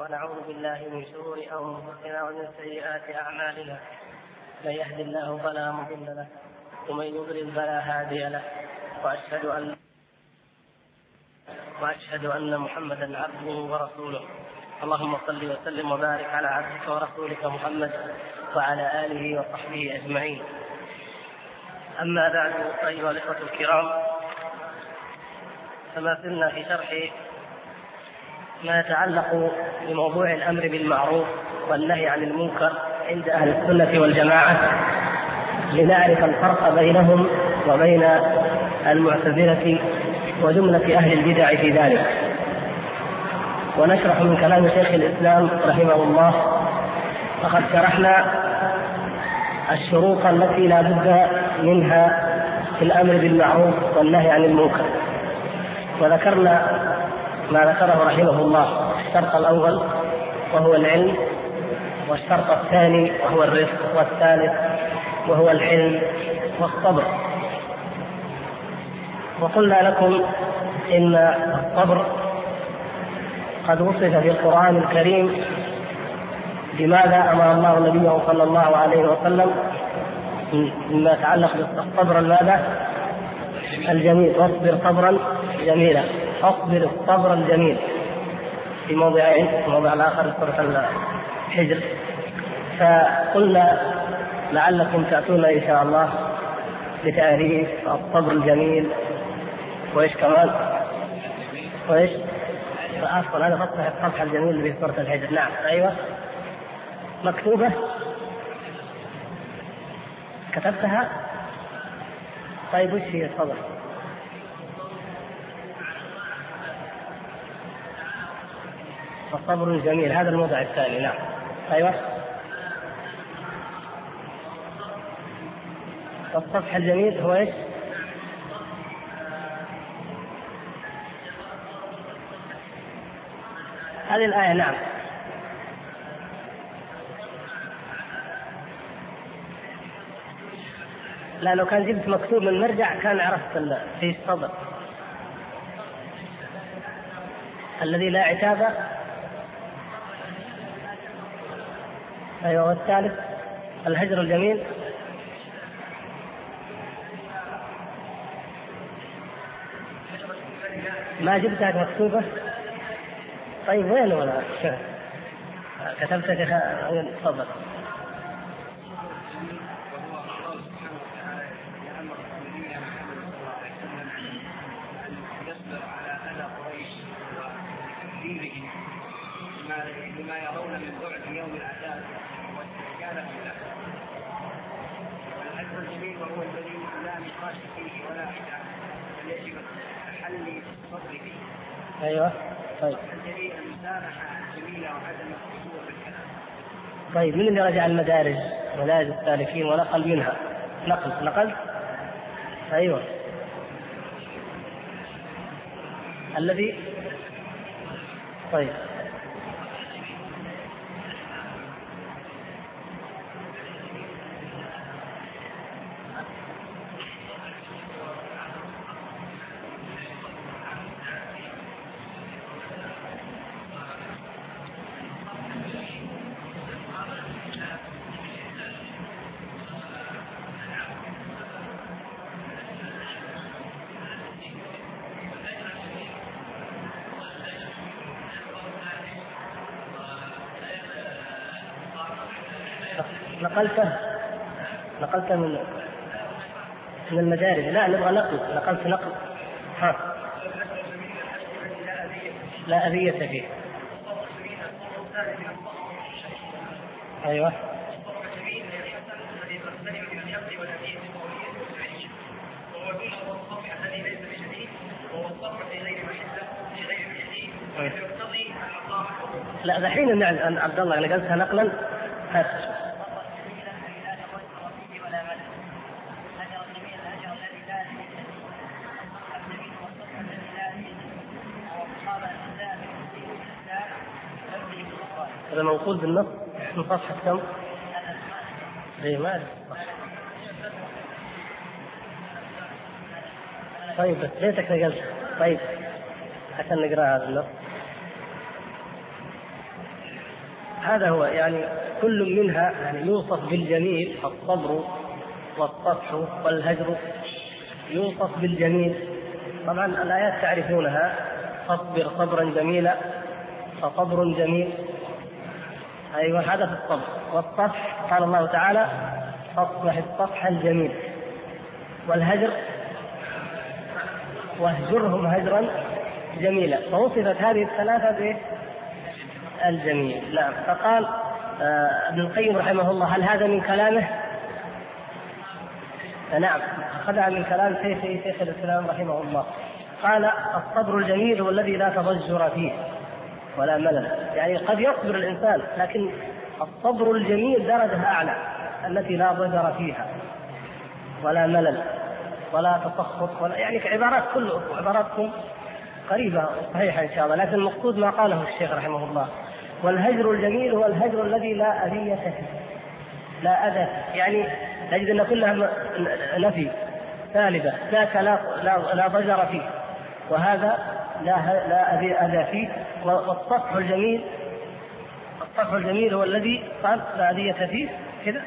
ونعوذ بالله من شرور أنفسنا ومن سيئات أعمالنا. من يهد الله فلا مضل له ومن يضلل فلا هادي له، وأشهد أن محمدا عبده ورسوله. اللهم صل وسلم وبارك على عبدك ورسولك محمد وعلى آله وصحبه أجمعين. أما بعد، أيها الإخوة الكرام، فما زلنا في شرح ما يتعلق بموضوع الأمر بالمعروف والنهي عن المنكر عند أهل السنة والجماعة، لنعرف الفرق بينهم وبين المعتزلة وجملة أهل البدع في ذلك، ونشرح من كلام شيخ الإسلام رحمه الله. فقد شرحنا الشروط التي لا بد منها في الأمر بالمعروف والنهي عن المنكر، وذكرنا ما ذكره رحمه الله: الشرط الأول وهو العلم، والشرط الثاني وهو الرفق، والثالث وهو الحلم والصبر. وقلنا لكم إن الصبر قد وصف في القرآن الكريم بماذا أمر الله نبيه صلى الله عليه وسلم مما يتعلق بالصبر الماذا؟ الجميل. واصبر صبرا جميلا، اصبر الصبر الجميل، في موضعين، في الموضع الآخر سورة الحجر. فقلنا لعلكم تأتون إن شاء الله بتعريف الصبر الجميل، وإيش كمان؟ وإيش؟ فأصلا أنا فتح الصفحة الجميل اللي في سورة الحجر. نعم، أيوة، مكتوبة، كتبتها. طيب وش هي؟ تفضل. الصبر الجميل، هذا الموضع الثاني. نعم، أيوة، الصفحة الجميل هو إيش؟ هذه الآية. نعم، لا، لو كان جبت مكتوب من مرجع كان عرفت في الصبر الذي لا عتاب. أيوة، والثالث الهجر الجميل. ما جبتها مكتوبة. طيب وين ولا كتبتها؟ تفضل. بما يرون من بعد يوم العذاب واستعجال له، والأجر الجميل وهو الذي لا نقاش فيه ولا خلاف، بل يجب تحلي الصبر فيه. أيوة، طيب. الجميل المسامحة الجميلة وعدم الخشوع في الكلام. طيب، من اللي رجع المدارج السالكين ونقل منها؟ نقل. أيوة، الذي. طيب، نقلت من المدارج. لا، نبغى نقلت نقل. لا أذية فيه. أيوة، لا دحين عن عبد الله نقلتها نقلا. هذا موصول بالنص من صفحة كم؟ ما. طيب بس ليتك نقلت. طيب عشان نقرأ هذا النص. هذا هو يعني كل منها يعني يوصف بالجميل، الصبر والصفح والهجر يوصف بالجميل. طبعا الآيات تعرفونها: فاصبر صبرا جميلا، فصبر جميل. أيوة هذا في الصبر. والصفح قال الله تعالى: فاصبح الصفح الجميل. والهجر: واهجرهم هجرا جميلا. فوصفت هذه الثلاثة بالجميل. لا فقال ابن القيم رحمه الله: هل هذا من كلامه؟ نعم، أخذها من كلام شيخ الإسلام رحمه الله. قال: الصبر الجميل هو الذي لا تضجر فيه ولا ملل. يعني قد يصبر الإنسان، لكن الصبر الجميل درجة أعلى، التي لا ضجر فيها ولا ملل ولا تسخط ولا يعني عبارات، كل عباراتكم قريبة وصحيحة إن شاء الله. لكن المقصود ما قاله الشيخ رحمه الله: والهجر الجميل هو الهجر الذي لا أذية فيه، لا أذى. يعني نجد أن كلها نفي سالبة، ذاك لا ضجر فيه، وهذا لا أذى فيه. والصفح الجميل، الصفح الجميل هو الذي قال لا أذية فيه كذا.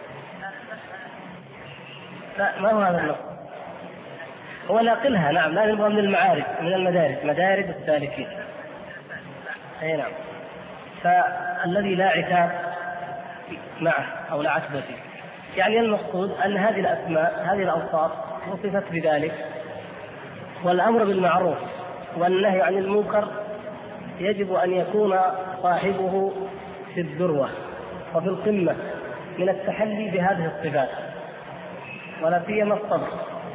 لا ما هو هذا النص، هو ناقلها. نعم لا يبغى من المعارف، من المدارج، مدارج السالكين. أي نعم. فالذي لا عتاب معه أو لا عتب فيه. يعني المقصود أن هذه الأسماء، هذه الأوصاف وصفت بذلك. والأمر بالمعروف والنهي عن المنكر يجب أن يكون صاحبه في الذروة وفي القمة من التحلي بهذه الصفات، ولا سيما الصبر.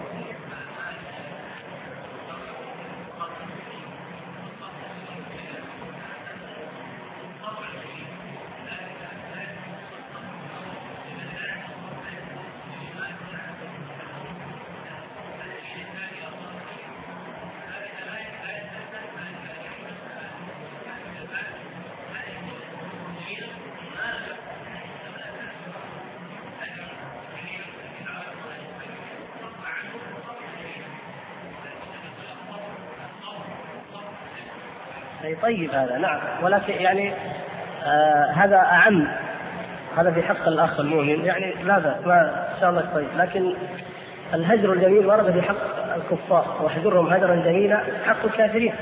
طيب هذا نعم، ولكن يعني هذا أعم، هذا في حق الأخ المؤمن يعني لا بأس ما إن شاء الله طيب. لكن الهجر الجميل ورد في حق الكفار: واهجرهم هجرا جميلا، حق الكافرين.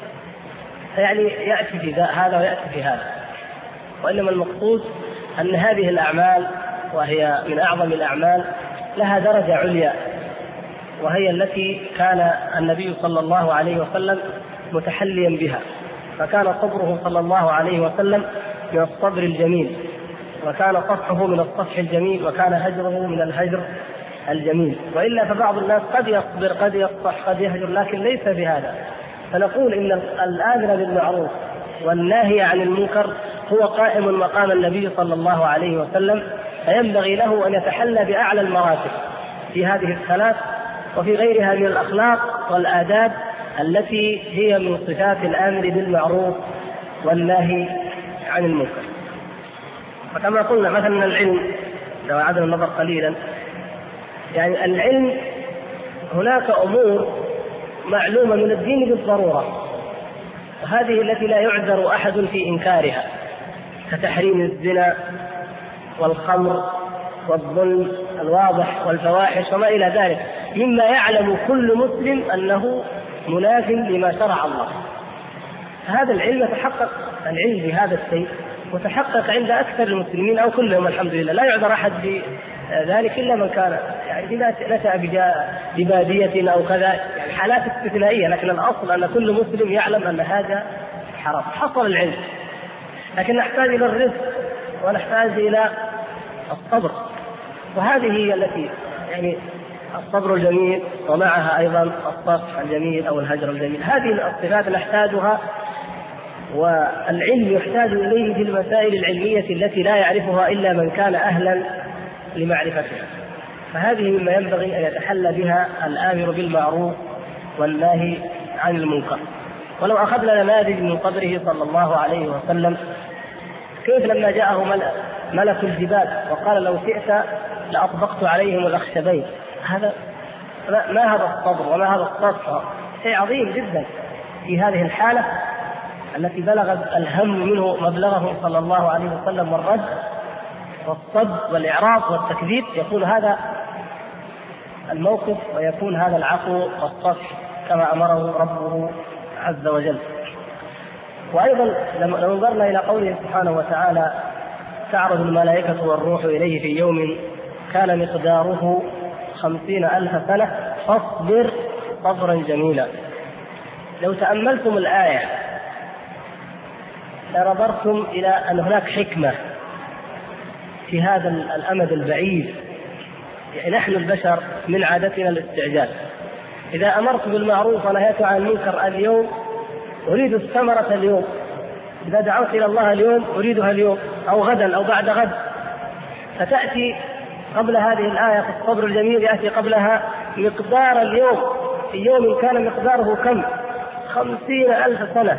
يعني يأتي في هذا ويأتي في هذا. وإنما المقصود أن هذه الأعمال، وهي من أعظم الأعمال، لها درجة عليا، وهي التي كان النبي صلى الله عليه وسلم متحليا بها. فكان صبره صلى الله عليه وسلم من الصبر الجميل، وكان صفحه من الصفح الجميل، وكان هجره من الهجر الجميل. وإلا فبعض الناس قد يصبر، قد يصفح، قد يهجر، لكن ليس بهذا. فنقول إن الآمر بالمعروف والناهي عن المنكر هو قائم مقام النبي صلى الله عليه وسلم، فينبغي له أن يتحلى بأعلى المراتب في هذه الثلاث وفي غيرها من الأخلاق والآداب التي هي من صفات الآمر بالمعروف والناهي عن المنكر. وكما قلنا مثلا العلم، لو عدنا النظر قليلا، يعني العلم هناك أمور معلومة من الدين بالضرورة، وهذه التي لا يعذر أحد في إنكارها، كتحريم الزنا والخمر والظلم الواضح والفواحش وما إلى ذلك، مما يعلم كل مسلم أنه مناف لما شرع الله. هذا العلم يتحقق، العلم بهذا الشيء وتحقق عند أكثر المسلمين أو كلهم الحمد لله، لا يعذر أحد بذلك إلا من كان يعني نشأ ببادية أو كذا، يعني حالات استثنائية، لكن الأصل أن كل مسلم يعلم أن هذا حرام. حصل العلم، لكن نحتاج إلى الرزق ونحتاج إلى الصبر، وهذه هي التي يعني الصبر الجميل ومعها أيضا الصفح الجميل أو الهجر الجميل. هذه الصفات نحتاجها، والعلم يحتاج إليه في المسائل العلمية التي لا يعرفها إلا من كان أهلا لمعرفتها. فهذه مما ينبغي أن يتحلى بها الآمر بالمعروف والناهي عن المنكر. ولو أخذنا نماذج من صبره صلى الله عليه وسلم، كيف لما جاءه ملك الجبال وقال: لو شئت لأطبقت عليهم الأخشبين. هذا ما هذا الصبر وما هذا الصبر؟ شيء عظيم جدا في هذه الحالة. التي بلغ الهم منه مبلغه صلى الله عليه وسلم والرد والصد والإعراض والتكذيب، يكون هذا الموقف ويكون هذا العفو والصفح كما أمره ربه عز وجل. وأيضا لو نظرنا إلى قوله سبحانه وتعالى: تعرض الملائكة والروح إليه في يوم كان مقداره 50,000 سنة فاصبر صبرا جميلا. لو تأملتم الآية لنظرتم إلى أن هناك حكمة في هذا الأمد البعيد. يعني نحن البشر من عادتنا الاستعجال، إذا أمرت بالمعروف ونهيت عن المنكر اليوم أريد الثمرة اليوم، إذا دعوت إلى الله اليوم أريدها اليوم أو غدا أو بعد غد. فتأتي قبل هذه الآية في الصبر الجميل يأتي قبلها مقدار اليوم، في يوم كان مقداره كم؟ 50,000 سنة.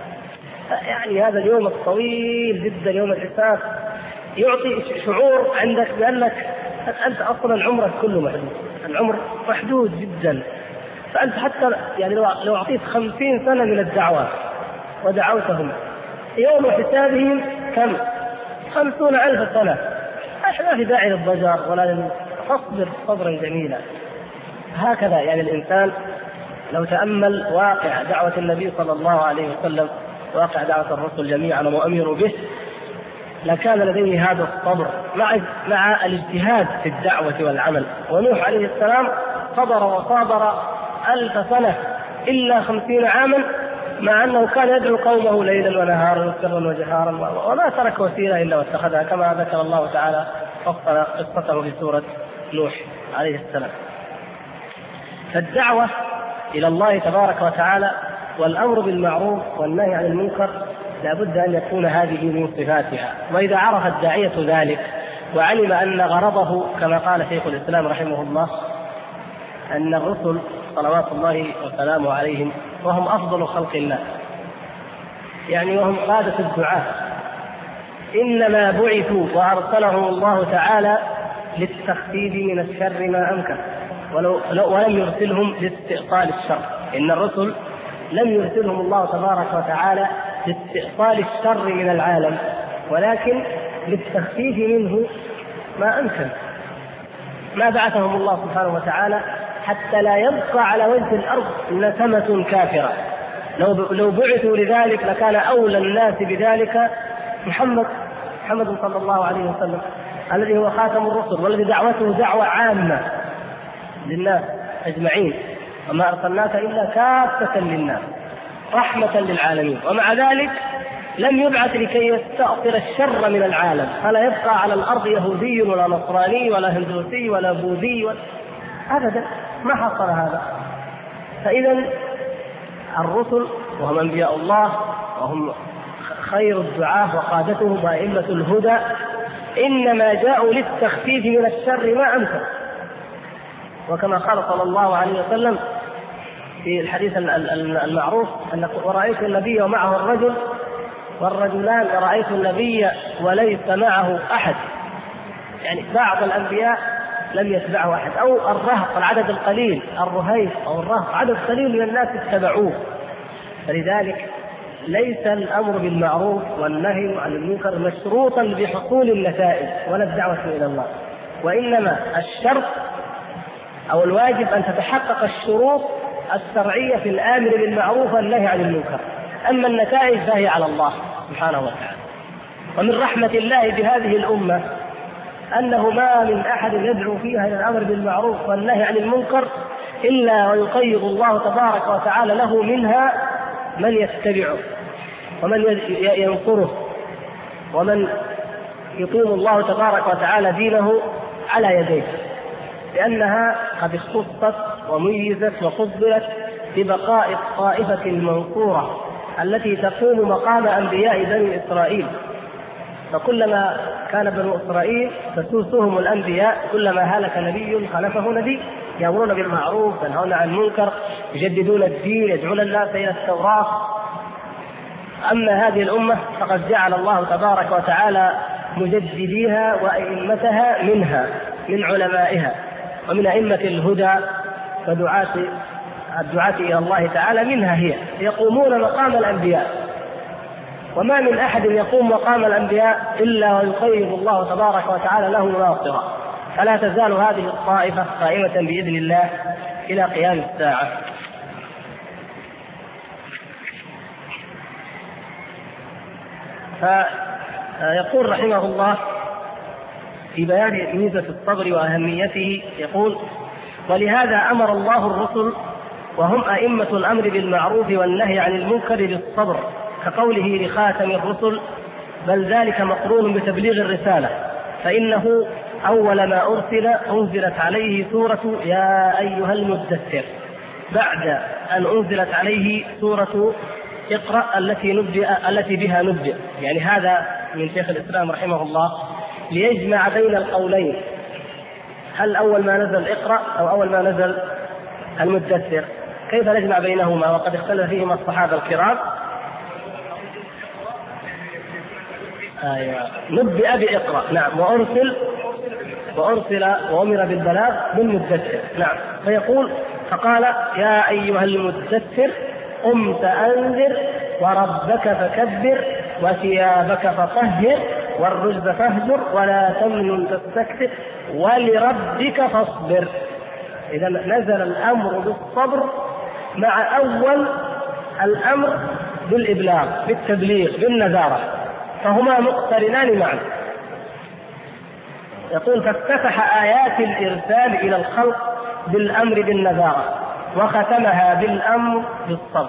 يعني هذا اليوم الطويل جدا، يوم الحساب، يعطي شعور عندك بأنك أنت أصلا عمرك كله محدود، العمر محدود جدا. فأنت حتى يعني لو أعطيت 50 سنة من الدعوات ودعوتهم يوم حسابهم كم؟ 50,000 سنة. ما في داعي للضجر ولا فاصبر صبرا جميلا. هكذا يعني الإنسان لو تأمل واقع دعوة النبي صلى الله عليه وسلم، واقع دعوة الرسل جميعا ومؤمن به، لكان لديه هذا الصبر مع الاجتهاد في الدعوة والعمل. ونوح عليه السلام صبر وصابر 1000 سنة إلا 50 عاما، مع أنه كان يدعو قومه ليلا ونهارا سرا وجهارا، وما ترك وسيلة إلا واتخذها، كما ذكر الله تعالى فصل قصته في سورة نوح عليه السلام. فالدعوة إلى الله تبارك وتعالى والأمر بالمعروف والنهي عن المنكر لا بد أن يكون هذه من صفاتها. وإذا عرف الداعية ذلك وعلم أن غرضه كما قال شيخ الإسلام رحمه الله أن الرسل صلوات الله وسلامه عليهم وهم أفضل خلق الله، يعني وهم قادة الدعاة، إنما بعثوا وأرسلهم الله تعالى للتخفيف من الشر ما أمكن، ولم يرسلهم لاستئصال الشر. إن الرسل لم يرسلهم الله تبارك وتعالى لاستئصال الشر من العالم، ولكن للتخفيف منه ما أمكن. ما بعثهم الله سبحانه وتعالى حتى لا يبقى على وجه الأرض نسمة كافرة. لو بعثوا لذلك لكان أولى الناس بذلك محمد صلى الله عليه وسلم، الذي هو خاتم الرسل والذي دعوته دعوة عامة للناس أجمعين، وما أرسلناك إلا كافة للناس رحمة للعالمين. ومع ذلك لم يبعث لكي يستأصل الشر من العالم، فلا يبقى على الأرض يهودي ولا نصراني ولا هندوسي ولا بوذي أبدا، ما حصل هذا. فإذا الرسل وهم أنبياء الله وهم خير الدعاة وقادتهم وأئمة الهدى إنما جاءوا للتخفيف من الشر ما أمكن. وكما قال صلى الله عليه وسلم في الحديث المعروف أن ورأيت النبي ومعه الرجل والرجلان، ورأيت النبي وليس معه أحد، يعني بعض الأنبياء لم يتبعه أحد، أو الرهط العدد القليل الرهيف أو الرهط عدد قليل من الناس اتبعوه. فلذلك ليس الأمر بالمعروف والنهي عن المنكر مشروطا بحصول النتائج ولا الدعوة إلى الله، وإنما الشرط أو الواجب أن تتحقق الشروط الشرعية في الآمر بالمعروف والنهي عن المنكر. أما النتائج فهي على الله سبحانه وتعالى. ومن رحمة الله بهذه الأمة أنه ما من أحد يدعو فيها إلى الأمر بالمعروف والنهي عن المنكر إلا ويقيض الله تبارك وتعالى له منها من يتبعه ومن ينصره ومن يقيم الله تبارك وتعالى دينه على يديه، لأنها قد اختصت وميزت وفضلت ببقاء الطائفة المنصورة التي تقوم مقام أنبياء بني إسرائيل. فكلما كان بنو إسرائيل تسوسهم الأنبياء، كلما هلك نبي خلفه نبي، يأمرون بالمعروف وينهون عن المنكر، يجددون الدين، يدعون الناس إلى التوراة. أما هذه الأمة فقد جعل الله تبارك وتعالى مجدديها وأئمتها منها، من علمائها ومن أئمة الهدى ودعاة الدعاة إلى الله تعالى منها، هي يقومون مقام الأنبياء وما من أحد يقوم مقام الأنبياء إلا ويقيض الله تبارك وتعالى له ناصرا، فلا تزال هذه الطائفة قائمة بإذن الله إلى قيام الساعة. فيقول رحمه الله في بيان ميزة الصبر وأهميته، يقول: ولهذا أمر الله الرسل وهم أئمة الأمر بالمعروف والنهي عن المنكر بالصبر، كقوله لخاتم الرسل: بل ذلك مقرون بتبليغ الرسالة، فإنه أول ما أنزلت عليه سورة يا أيها المدثر، بعد أن أنزلت عليه سورة اقرأ التي بها نبدأ. يعني هذا من شيخ الإسلام رحمه الله ليجمع بين القولين، هل أول ما نزل اقرأ أو أول ما نزل المدثر؟ كيف نجمع بينهما وقد اختلف فيهما الصحابة الكرام؟ نبئ بإقرأ، نعم، وأرسل وأمر بالبلاغ بالمدثر، نعم. فيقول: فقال يا أيها المدثر قم فأنذر وربك فكبر وثيابك فطهر والرجز فاهجر ولا تمنن تستكثر ولربك فاصبر. إذا نزل الأمر بالصبر مع أول الأمر بالإبلاغ بالتبليغ بالنذارة، فهما مقترنان معا. يقول: فافتتح آيات الإرسال إلى الخلق بالأمر بالنذارة وختمها بالأمر بالصبر.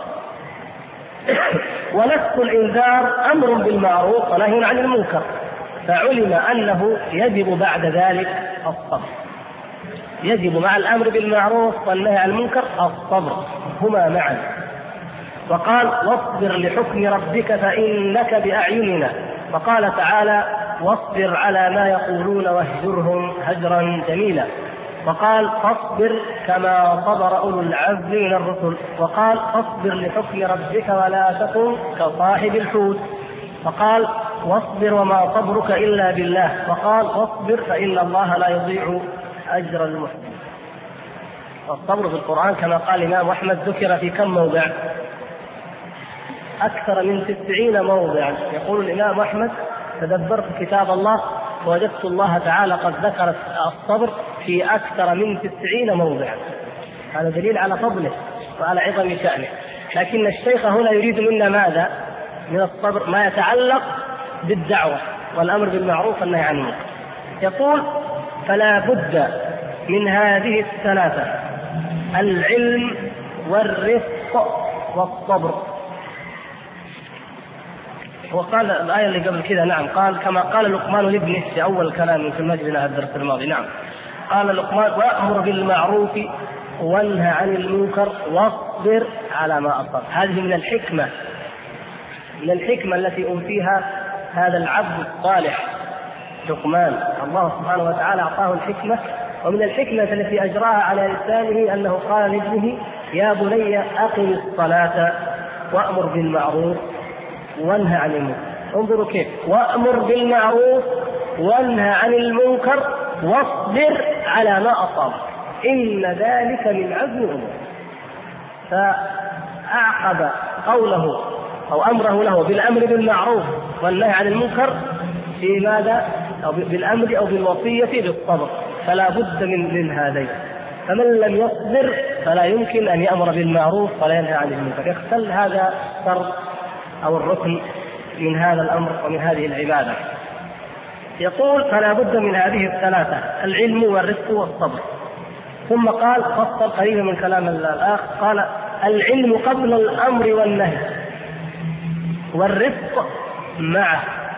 ونفس الإنذار أمر بالمعروف ونهي عن المنكر، فعلم أنه يجب بعد ذلك الصبر. يجب مع الأمر بالمعروف والنهي عن المنكر الصبر، هما معا. وقال: واصبر لحكم ربك فإنك بأعيننا. وقال تعالى: واصبر على ما يقولون واهجرهم هجرا جميلا. وقال: فاصبر كما صبر أولو العزم من الرسل. وقال: فاصبر لحكم ربك ولا تكن كصاحب الحوت. وقال: واصبر وما صبرك إلا بالله. وقال: واصبر فإن الله لا يضيع أجر المحسنين. الصبر في القرآن كما قال الإمام أحمد ذكر في كم موضع؟ أكثر من 90 موضعا. يقول الإمام أحمد: تدبرت كتاب الله ووجدت الله تعالى قد ذكر الصبر في أكثر من 90 موضعا. هذا دليل على فضله وعلى عظم شأنه. لكن الشيخ هنا يريد منا ماذا؟ من الصبر ما يتعلق بالدعوة والأمر بالمعروف والنهي عن المنكر. يقول: فلا بد من هذه الثلاثة: العلم والرفق والصبر. وقال الآية اللي قبل كذا، نعم، قال كما قال لقمان لابنه في أول كلام في مجلنا الدرس الماضي، نعم، قال لقمان: وأمر بالمعروف وانهى عن المنكر واصبر على ما أصاب. هذه من الحكمة التي أوتيها هذا العبد الصالح لقمان. الله سبحانه وتعالى أعطاه الحكمة، ومن الحكمة التي أجراها على لسانه أنه قال لابنه: يا بني أقم الصلاة وأمر بالمعروف وانهى عن المنكر. انظروا كيف: وأمر بالمعروف وانهى عن المنكر واصبر على ما أصابك إن ذلك من عزم الأمور. فأعقب قوله أو أمره له بالأمر بالمعروف والنهي عن المنكر في ماذا؟ أو بالأمر أو بالوصية بالصبر. فلا بد من هذين. فمن لم يصبر فلا يمكن أن يأمر بالمعروف ولا ينهى عن المنكر، يختل هذا الشرط أو الركن من هذا الأمر ومن هذه العبادة. يقول: فلا بد من هذه الثلاثة: العلم والرفق والصبر. ثم قال فصل قريبا من كلام الآخر، قال: العلم قبل الأمر والنهي والرفق معه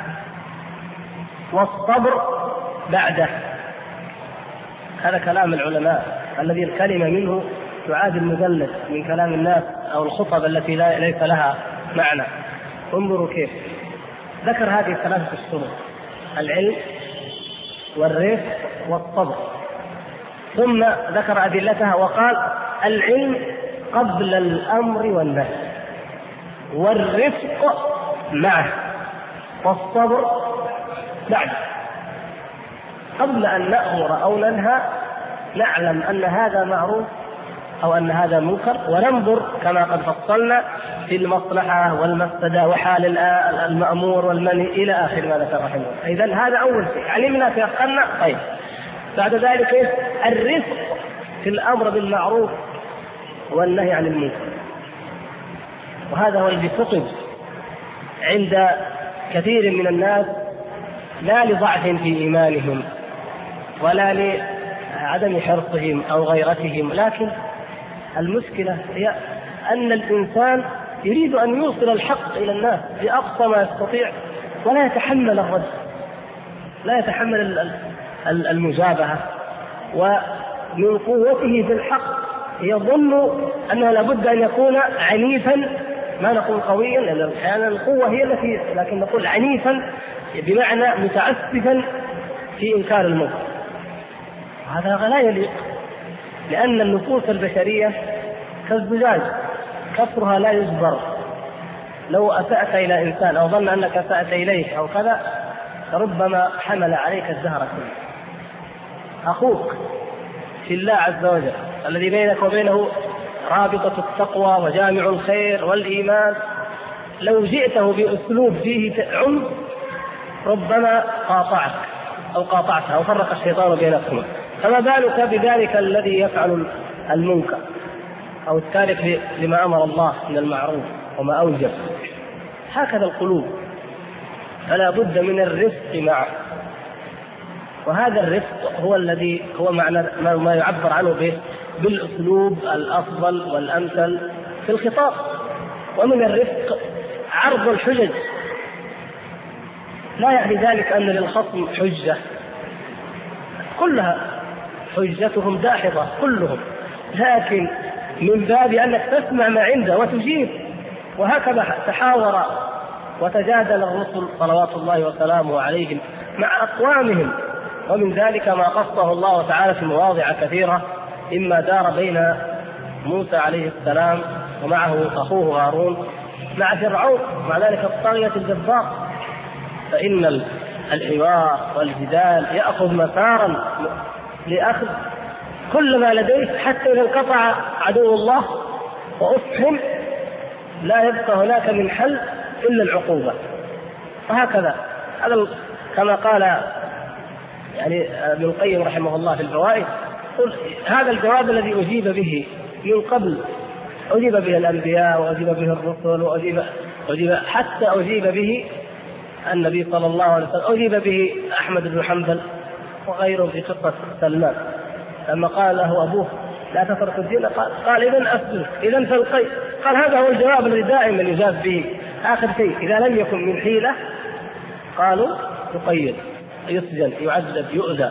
والصبر بعده. هذا كلام العلماء الذي الكلمة منه تعادل المجلد من كلام الناس أو الخطب التي ليس لها معنى. انظروا كيف ذكر هذه الثلاثة الشروط: العلم والرفق والصبر، ثم ذكر أدلتها وقال: العلم قبل الأمر والنهي والرفق معه والصبر بعد. قبل أن نأمر أو ننهى نعلم أن هذا معروف أو أن هذا منكر، وننظر كما قد فصلنا في المصلحة والمفسدة وحال المأمور والمنهي إلى آخر ما ذكر رحمه الله. إذن هذا أول شيء علمنا تيقنا. طيب بعد ذلك الرفق في الأمر بالمعروف والنهي عن المنكر، وهذا هو الذي فقد عند كثير من الناس، لا لضعف في إيمانهم ولا لعدم حرصهم أو غيرتهم، لكن المشكلة هي أن الإنسان يريد أن يوصل الحق إلى الناس بأقصى ما يستطيع، ولا يتحمل الرد، لا يتحمل المجابهة، ومن قوته في الحق يظن أنه لابد أن يكون عنيفا، ما نقول قويا لأن يعني القوة هي التي، لكن نقول عنيفا بمعنى متعسفا في إنكار المنكر. هذا لا يليق، لأن النفوس البشرية كالزجاج كسرها لا يجبر. لو أسأت إلى إنسان أو ظن أنك أسأت إليه أو كذا ربما حمل عليك الدهر كله. أخوك في الله عز وجل الذي بينك وبينه رابطة التقوى وجامع الخير والإيمان، لو جئته بأسلوب فيه عنف ربما قاطعك أو قاطعته أو فرق الشيطان بينكما، فما بالك بذلك الذي يفعل المنكر أو التارك لما أمر الله من المعروف وما أوجب. هكذا القلوب، فلا بد من الرفق معه، وهذا الرفق هو الذي هو معنى ما يعبر عنه به بالأسلوب الأفضل والأمثل في الخطاب. ومن الرفق عرض الحجج، لا يعني ذلك أن للخصم حجة، كلها حجتهم داحضة كلهم، لكن من باب أنك تسمع ما عنده وتجيب. وهكذا تحاور وتجادل الرسل صلوات الله وسلامه عليهم مع أقوامهم، ومن ذلك ما قصه الله تعالى في مواضع كثيرة، إما دار بين موسى عليه السلام ومعه أخوه هارون مع فرعون، مع ذلك الطاغية الجبار. فإن الحوار والجدال يأخذ مسارا لأخذ كل ما لديه، حتى إذا انقطع عدو الله وأفهم لا يبقى هناك من حل إلا العقوبة. وهكذا هذا كما قال يعني ابن القيم رحمه الله في الفوائد، هذا الجواب الذي أجيب به من قبل، أجيب به الأنبياء وأجيب به الرسل وأجيب حتى أجيب به النبي صلى الله عليه وسلم، أجيب به أحمد بن حنبل وغيره في قصة سلمان لما قال له أبوه لا تترك الدين، قال إذن أسلم، إذن فالقي. قال هذا هو الجواب الذي دائما يجاب به. آخر شيء إذا لم يكن من حيلة قالوا يقيد، يسجن، يعذب، يؤذى.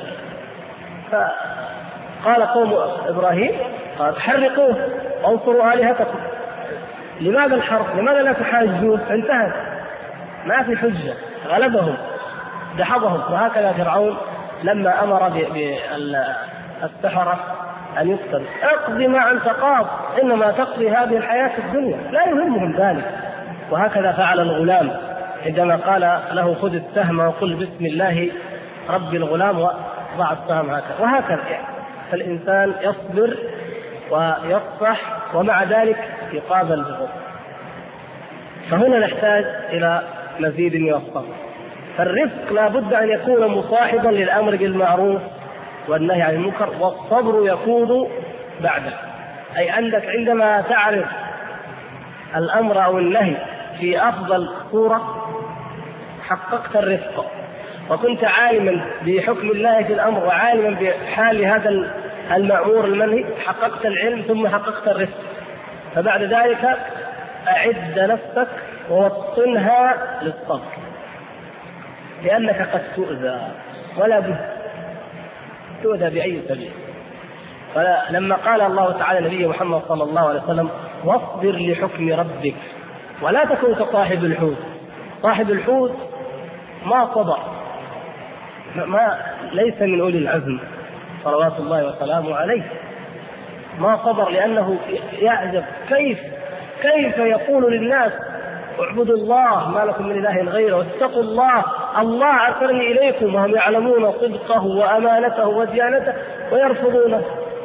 فقال قوم إبراهيم قال حرقوه وانصروا آلهتكم. لماذا الحرق؟ لماذا لا تحاجوه؟ انتهت، ما في حجة، غلبهم دحضهم. وهكذا فرعون لما أمر بالسحرة أن يقتل، اقضي ما أنت قاض، إنما تقضي هذه الحياة الدنيا، لا يهمهم ذلك. وهكذا فعل الغلام عندما قال له خذ السهم وقل بسم الله رب الغلام وضع السهم هكذا. وهكذا فالإنسان يصبر ويصفح ومع ذلك يقابل بالرفق. فهنا نحتاج إلى مزيد من الصبر. فالرفق لا بد أن يكون مصاحبا للأمر بالمعروف والنهي عن المنكر، والصبر يكون بعده. أي أنك عندما تعرف الأمر أو النهي في أفضل صورة حققت الرفق، وكنت عالما بحكم الله في الأمر وعالما بحال هذا المأمور المنهي، حققت العلم ثم حققت الرفق. فبعد ذلك أعد نفسك ووطنها للصبر، لأنك قد تؤذى ولا بد تؤذى بأي سبيل. فلما قال الله تعالى نبي محمد صلى الله عليه وسلم واصبر لحكم ربك ولا تكن كصاحب الحوت. صاحب الحوت ما صبر، ما ليس من أولي العزم صلوات الله وسلامه عليه، ما صبر، لأنه يعجب كيف يقول للناس اعبدوا الله ما لكم من إله غيره واتقوا الله أرسلني إليكم وهم يعلمون صدقه وأمانته وديانته ويرفضونه.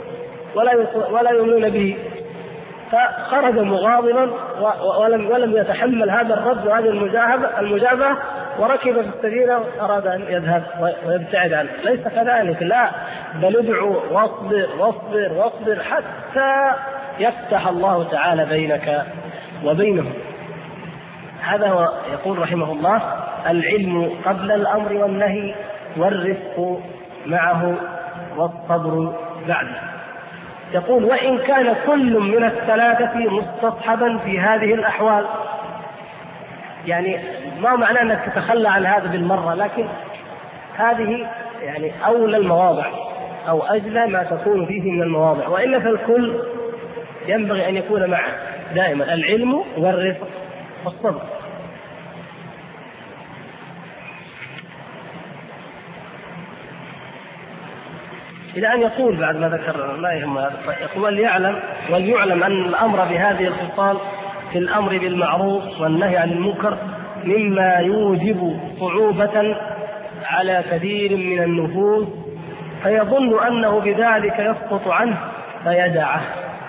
ولا يؤمنون به، فخرج مغاضبا ولم يتحمل هذا الرد وهذه المجابهة، وركب في السفينة أراد أن يذهب ويبتعد عنه. ليس كذلك، لا، بل ادعو واصبر واصبر واصبر حتى يفتح الله تعالى بينك وبينهم. هذا هو يقول رحمه الله: العلم قبل الأمر والنهي، والرفق معه، والصبر بعده. يقول: وإن كان كل من الثلاثة مستصحبا في هذه الأحوال. يعني ما معنى أنك تتخلى عن هذا بالمرة، لكن هذه يعني أولى المواضع أو أجلى ما تكون فيه من المواضع، وإلا فالكل ينبغي أن يكون معه دائما: العلم والرفق والصبر. إلى أن يقول بعد ما ذكر لا يهم هذا، يقول: وليعلم أن الأمر بهذه الخصال في الأمر بالمعروف والنهي عن المنكر مما يوجب صعوبة على كثير من النفوس، فيظن أنه بذلك يسقط عنه فيدعه.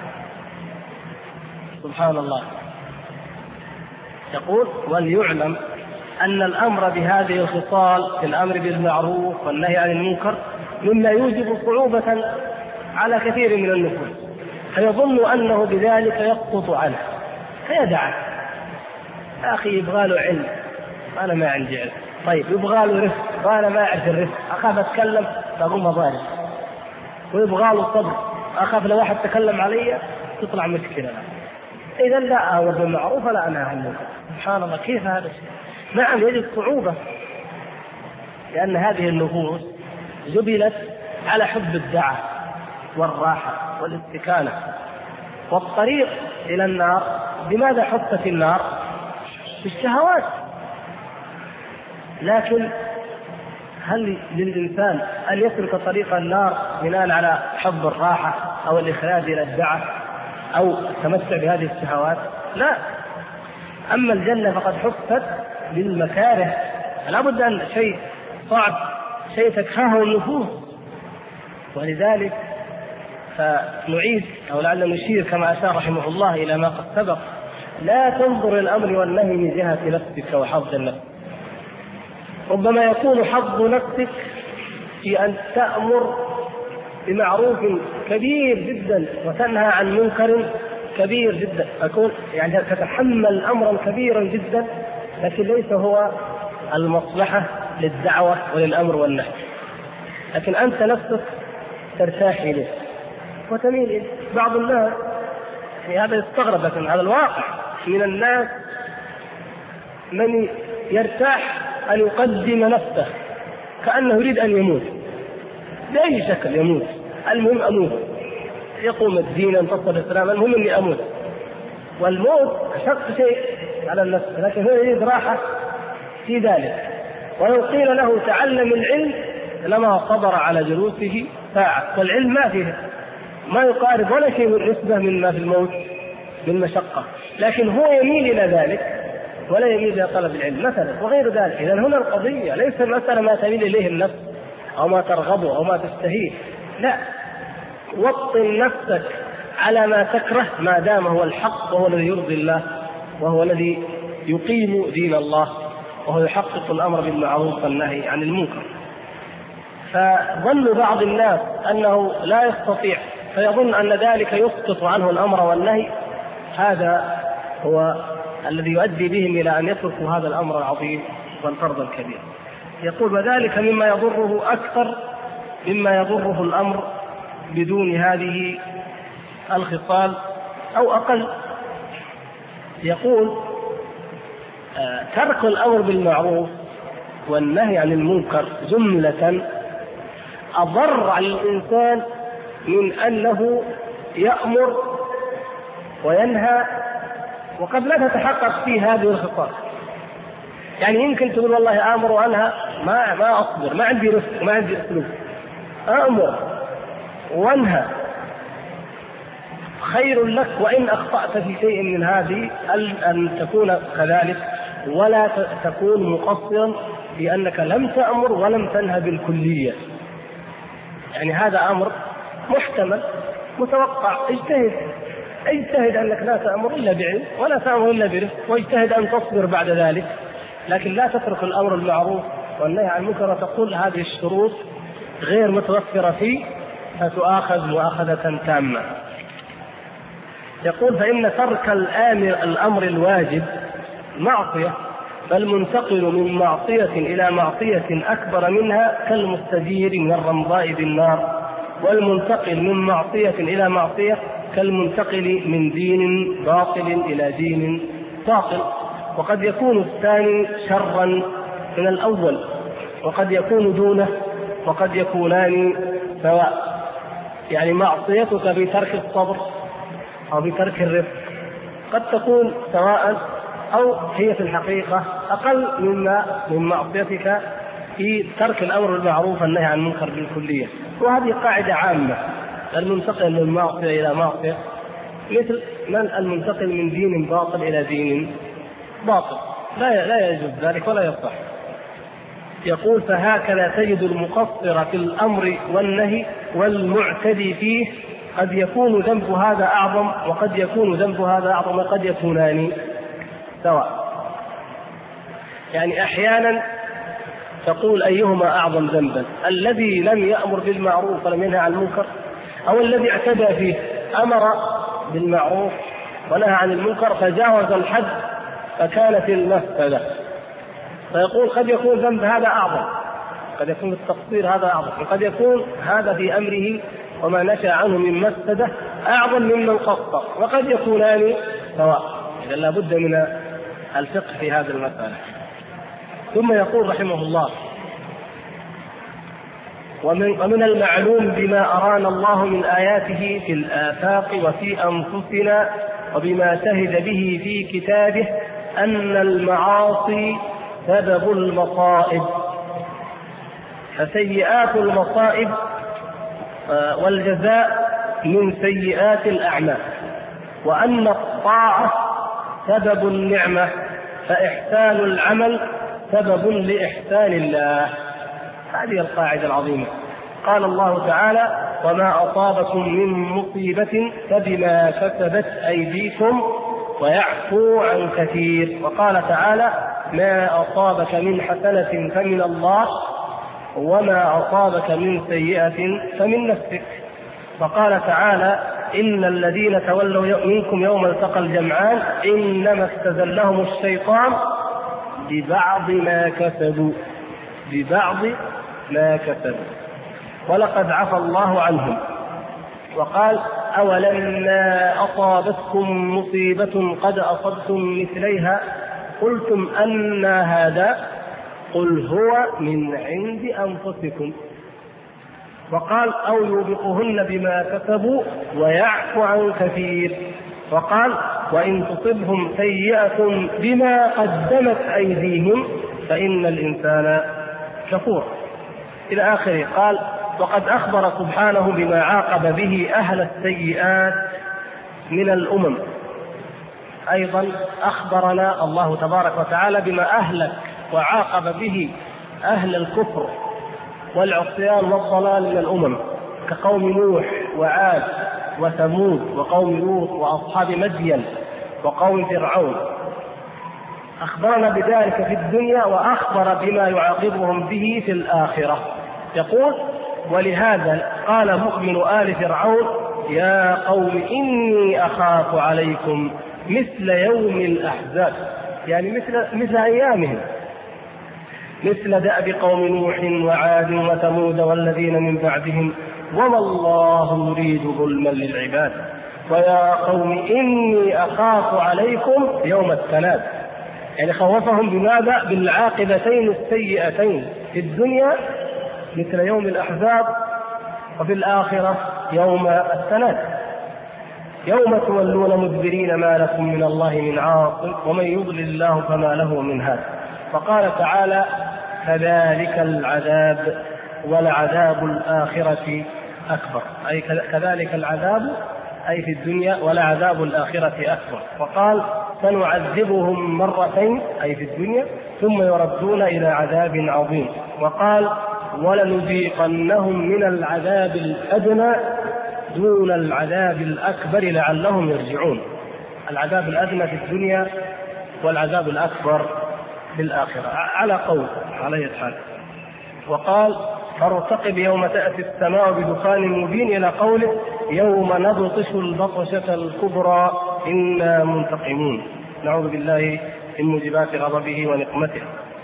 سبحان الله. يقول: وليعلم أن الأمر بهذه الخصال في الأمر بالمعروف والنهي عن المنكر مما يوجب صعوبة على كثير من النفوس، فيظن أنه بذلك يسقط عنه فيدعه. يا أخي يبغى له علم، أنا ما عندي علم. طيب يبغى له رفق، وأنا ما أعرف الرفق، أخاف أتكلم فأقوم أضارب. ويبغى له صبر، أخاف لو واحد تكلم علي تطلع مشكلة. إذا لا أمر بالمعروف ولا أنهى عن المنكر. سبحان الله، كيف هذا الشيء؟ نعم يجد صعوبة، لأن هذه النفوس جبلت على حب الدعة والراحة والاستكانة، والطريق إلى النار بماذا حفت النار؟ بالشهوات. لكن هل للإنسان أن يسلك طريق النار بناء على حب الراحة أو الإخلاد إلى الدعة أو التمتع بهذه الشهوات؟ لا. أما الجنة فقد حفت بالمكاره، لا بد أن شيء صعب، شيء تكرهه النفوس. ولذلك فنعيد أو لعلنا نشير كما أشار رحمه الله إلى ما قد سبق: لا تنظر الأمر والنهي من جهة نفسك وحظ النفس. ربما يكون حظ نفسك في أن تأمر بمعروف كبير جدا وتنهى عن منكر كبير جدا، أكون يعني تتحمل أمرا كبيرا جدا، لكن ليس هو المصلحة للدعوة وللأمر والنهي. لكن أنت نفسك ترتاح إليه وتميل إليه. بعض الناس في هذا يستغرب، لكن هذا الواقع من الناس من يرتاح أن يقدم نفسه كأنه يريد أن يموت بأي شكل، يموت المهم أموت، يقوم الدين ينتصر الإسلام، المهم أني أموت. والموت أشق شيء على النفس، لكن هو يريد راحة في ذلك. ولو قيل له تعلم العلم لما صبر على جلوسه ساعة، والعلم ما فيه ما يقارب ولا شيء من نسبة مما في الموت من مشقة، لكن هو يميل إلى ذلك ولا يميل إلى طلب العلم مثلا وغير ذلك. إذن هنا القضية ليس المسألة ما تميل إليه النفس أو ما ترغبه أو ما تستهيه، لا، وطن نفسك على ما تكره ما دام هو الحق وهو الذي يرضي الله وهو الذي يقيم دين الله وهو يحقق الأمر بالمعروف والنهي عن المنكر. فظن بعض الناس أنه لا يستطيع فيظن أن ذلك يسقط عنه الأمر والنهي، هذا هو الذي يؤدي بهم إلى أن يتركوا هذا الأمر العظيم والفرض الكبير. يقول: وذلك مما يضره أكثر مما يضره الأمر بدون هذه الخصال أو أقل. يقول: ترك الأمر بالمعروف والنهي عن المنكر جملة أضر على الإنسان من أنه يأمر وينهى وقد لا تتحقق فيه هذه الخصال. يعني يمكن تقول والله آمر وأنهى ما أصبر، ما عندي رفق، ما عندي أسلوب. أمر وانهى خير لك، وإن أخطأت في شيء من هذه أن تكون كذلك ولا تكون مقصرا في أنك لم تأمر ولم تنهى بالكلية. يعني هذا أمر محتمل متوقع. اجتهد أنك لا تأمر إلا بعلم ولا تأمر إلا برفق، واجتهد أن تصبر بعد ذلك، لكن لا تترك الأمر بالمعروف والنهي عن المنكر وتقول هذه الشروط غير متوفرة فيه فتؤاخذ مؤاخذة تامة. يقول فإن ترك الأمر الواجب معصية، فالمنتقل من معصية إلى معصية أكبر منها كالمستجير من الرمضاء بالنار، والمنتقل من معصية إلى معصية كالمنتقل من دين باطل إلى دين باطل. وقد يكون الثاني شرا من الأول، وقد يكون دونه، وقد يكونان سواء. يعني معصيتك بترك الصبر أو بترك الرفق قد تكون سواء، أو هي في الحقيقة أقل من معصيتك في ترك الأمر بالمعروف والنهي عن المنكر بالكلية. وهذه قاعدة عامة، المنتقل من معصية إلى معصية مثل من المنتقل من دين باطل إلى دين باطل، لا يجوز ذلك ولا يصح. يقول فهكذا تجد المقصر في الأمر والنهي والمعتدي فيه قد يكون ذنب هذا أعظم وقد يكون ذنب هذا أعظم وقد يكونان سواء. يعني أحيانا تقول أيهما أعظم ذنبا، الذي لم يأمر بالمعروف ولم ينهى عن المنكر، أو الذي اعتدى فيه أمر بالمعروف ونهى عن المنكر فجاوز الحد فكانت المفسدة. فيقول قد يكون ذنب هذا أعظم، قد يكون التقصير هذا أعظم، وقد يكون هذا في أمره وما نشأ عنه من مفسدة أعظم ممن قصر، وقد يكونان سواء. إذا لا بد من الفقه في هذه المسألة. ثم يقول رحمه الله ومن المعلوم بما أرانا الله من آياته في الآفاق وفي أنفسنا وبما شهد به في كتابه أن المعاصي سبب المصائب، فسيئات المصائب والجزاء من سيئات الأعمال، وأن الطاعة سبب النعمة، فإحسان العمل سبب لإحسان الله. هذه القاعدة العظيمة. قال الله تعالى وما أصابكم من مصيبة فبما كسبت أيديكم ويعفو عن كثير. وقال تعالى ما أصابك من حسنة فمن الله وما أصابك من سيئة فمن نفسك. وقال تعالى إن الذين تولوا منكم يوم التقى الجمعان إنما استزلهم الشيطان ببعض ما كسبوا ولقد عفى الله عنهم. وقال أولما أصابتكم مصيبة قد أصبتم مثليها قلتم أن هذا قل هو من عند أنفسكم. وقال أو يوبقهن بما كسبوا ويعفو عن كثير. وقال وإن تصبهم سيئة بما قدمت أيديهم فإن الإنسان كفور إلى آخره. قال وقد أخبر سبحانه بما عاقب به أهل السيئات من الأمم. أيضا أخبرنا الله تبارك وتعالى بما أهلك وعاقب به أهل الكفر والعصيان والضلال من الأمم كقوم نوح وعاد وثمود وقوم لوط وأصحاب مدين وقوم فرعون. أخبرنا بذلك في الدنيا وأخبر بما يعاقبهم به في الآخرة. يقول ولهذا قال مؤمن آل فرعون يا قوم إني أخاف عليكم مثل يوم الأحزاب، يعني مثل أيامهم، مثل دأب قوم نوح وعاد وثمود والذين من بعدهم وما الله يريد ظلما للعباد ويا قوم إني أخاف عليكم يوم التناد. يعني خوفهم بماذا؟ بالعاقبتين السيئتين في الدنيا مثل يوم الأحزاب وفي الآخرة يوم التناد يوم تولون مدبرين ما لكم من الله من عاصم ومن يضلل الله فما له من هاد. وقال تعالى كذلك العذاب ولعذاب الآخرة أكبر، أي كذلك العذاب أي في الدنيا ولعذاب الآخرة أكبر. وقال سنعذبهم مرتين أي في الدنيا ثم يردون إلى عذاب عظيم. وقال ولنذيقنهم من العذاب الأدنى دون العذاب الأكبر لعلهم يرجعون. العذاب الأدنى في الدنيا والعذاب الأكبر في الآخرة على قول على يتحال. وقال فارتقب يوم تأتي السماء بدخان مبين إلى قوله يوم نبطش البطشة الكبرى إنا منتقمون. نعوذ بالله من موجبات غضبه ونقمته.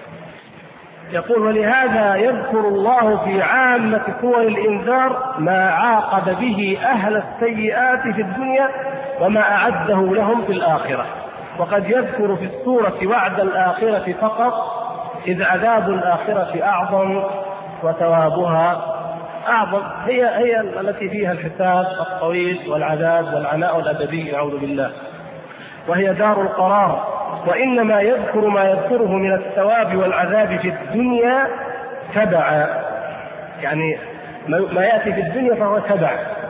يقول ولهذا يذكر الله في عامة سور الإنذار ما عاقب به أهل السيئات في الدنيا وما أعده لهم في الآخرة، وقد يذكر في السورة وعد الآخرة فقط، إذ عذاب الآخرة أعظم وثوابها أعظم، هي التي فيها الحساب الطويل والعذاب والعناء الأبدي نعوذ بالله، وهي دار القرار. وإنما يذكر ما يذكره من الثواب والعذاب في الدنيا تبعا، يعني ما يأتي في الدنيا فهو تبع.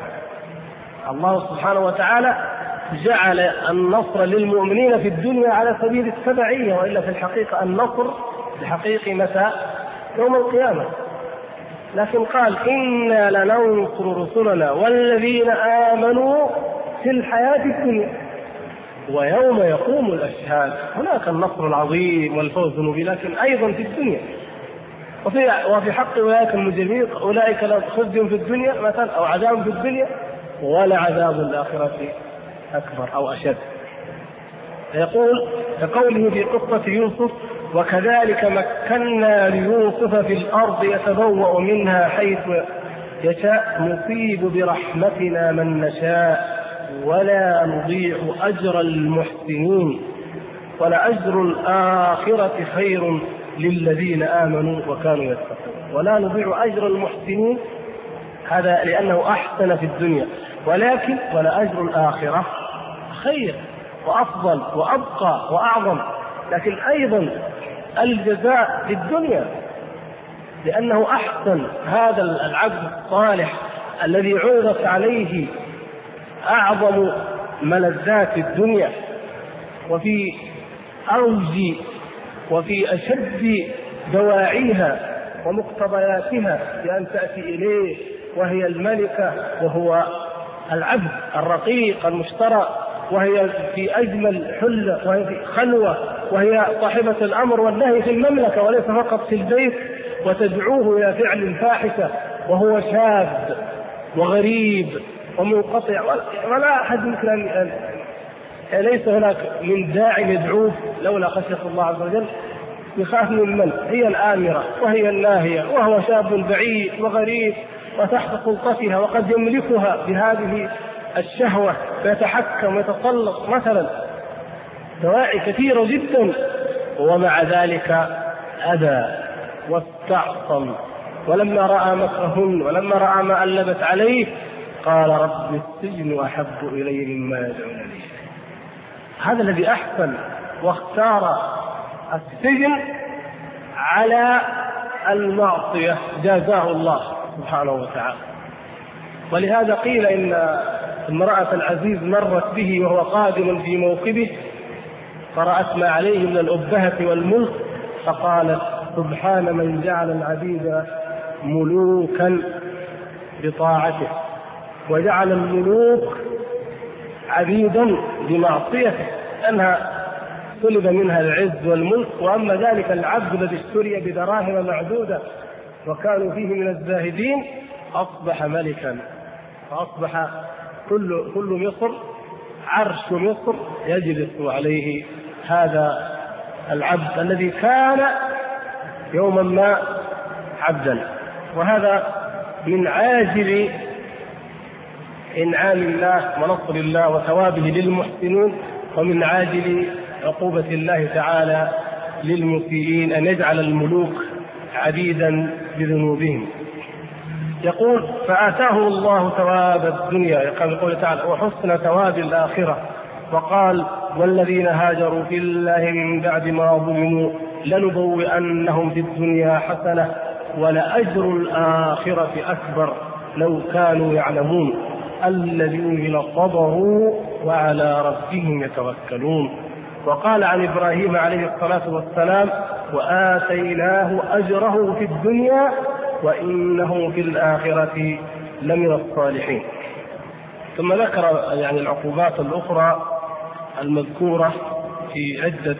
الله سبحانه وتعالى جعل النصر للمؤمنين في الدنيا على سبيل التبعية، وإلا في الحقيقة النصر الحقيقي متى؟ يوم القيامة. لكن قال إنا لننصر رسلنا والذين آمنوا في الحياة الدنيا ويوم يقوم الأشهاد. هناك النصر العظيم والفوز المبين، لكن أيضا في الدنيا. وفي حق أولئك المجرمين أولئك لا خزي في الدنيا مثلا أو عذاب في الدنيا ولا عذاب الآخرة أكبر أو أشد. يقول كقوله في قصة يوسف وكذلك مكنا ليوسف في الأرض يتبوأ منها حيث يشاء نصيب برحمتنا من نشاء ولا نضيع أجر المحسنين ولأجر الآخرة خير للذين آمنوا وكانوا يتقون. ولا نضيع أجر المحسنين، هذا لأنه أحسن في الدنيا، ولكن ولأجر الآخرة خير وأفضل وأبقى وأعظم. لكن أيضا الجزاء في الدنيا لأنه أحسن. هذا العبد الصالح الذي عرضت عليه أعظم ملذات الدنيا وفي أوج وفي أشد دواعيها ومقتضياتها بأن تأتي إليه، وهي الملكة وهو العبد الرقيق المشترى، وهي في أجمل حلة وهي في خلوة، وهي صاحبة الأمر والنهي في المملكة وليس فقط في البيت، وتدعوه إلى فعل الفاحشة وهو شاب وغريب ومنقطع ولا أحد يمكن أن ليس هناك من داعي يدعوه لولا خشية الله عز وجل. يخاف من هي الآمرة وهي الناهية، وهو شاب بعيد وغريب وتحت سلطتها وقد يملكها بهذه الشهوة فيتحكم ويتسلط مثلا، دواعي كثيرة جدا، ومع ذلك أبى واستعصم. ولما رأى مكرهن ولما رأى ما ألبت عليه قال رب السجن أحب إلي مما يدعونني. هذا الذي أحسن واختار السجن على المعصية جازاه الله سبحانه وتعالى. ولهذا قيل إن امرأة العزيز مرت به وهو قادم في موكبه فرأت ما عليه من الأبهة والملك فقالت سبحان من جعل العبيد ملوكا بطاعته وجعل الملوك عبيدا بمعصيته، أنها سلب منها العز والملك. وأما ذلك العبد الذي اشتري بدراهم معدودة وكانوا فيه من الزاهدين أصبح ملكا، فأصبح كل مصر عرش مصر يجلس عليه هذا العبد الذي كان يوما ما عبدا. وهذا من عاجل إنعام الله ونصر الله وثوابه للمحسنين، ومن عاجل عقوبة الله تعالى للمسيئين أن يجعل الملوك عبيدا بذنوبهم. يقول فآتاه الله ثواب الدنيا كما يقول تعالى وحسن ثواب الآخرة. وقال والذين هاجروا في الله من بعد ما ظلموا لنبوئنهم في الدنيا حسنة ولأجر الآخرة أكبر لو كانوا يعلمون الذين صبروا وعلى ربهم يتوكلون. وقال عن إبراهيم عليه الصلاة والسلام وآتيناه أجره في الدنيا وإنه في الآخرة لمن الصالحين. ثم ذكر يعني العقوبات الأخرى المذكورة في عدة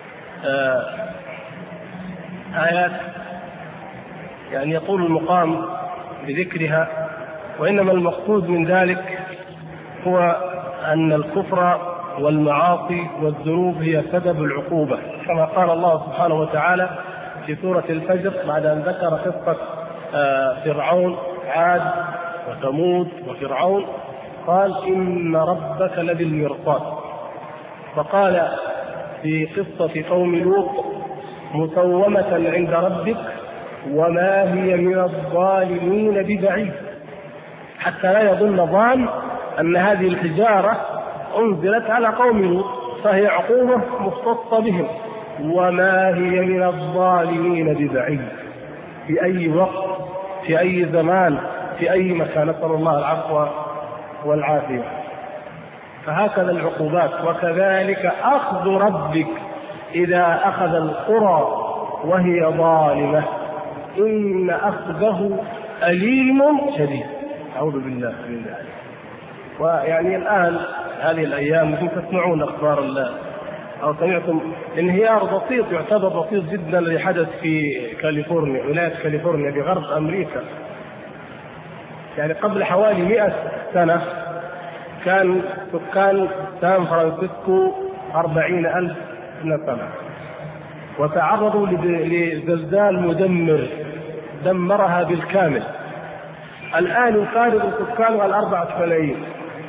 آيات، يعني يطول المقام بذكرها، وإنما المقصود من ذلك هو أن الكفر والمعاصي والذنوب هي سبب العقوبة، كما قال الله سبحانه وتعالى في سورة الفجر بعد أن ذكر قصة فرعون عاد وثمود وفرعون، قال إن ربك لبالمرصاد. فقال في قصة قوم لوط مسومة عند ربك وما هي من الظالمين ببعيد، حتى لا يظن ظان أن هذه الحجارة أنزلت على قوم لوط فهي عقوبة مختصة بهم، وما هي من الظالمين ببعيد، في أي وقت في أي زمان في أي مكان، نسأل الله العفو والعافية. فهكذا العقوبات. وكذلك أخذ ربك إذا أخذ القرى وهي ظالمة إن أخذه أليم شديد. أعوذ بالله من ذلك. ويعني الآن هذه الأيام يمكن تسمعون أخبار الله أو سمعتم انهيار بسيط يعتبر بسيط جدا الذي حدث في كاليفورنيا، ولاية كاليفورنيا بغرب أمريكا. يعني قبل حوالي 100 سنة كان سكان سان فرانسيسكو 40,000 نسمة، وتعرضوا لزلزال مدمر دمرها بالكامل. الآن يقارب سكانها 4 ملايين،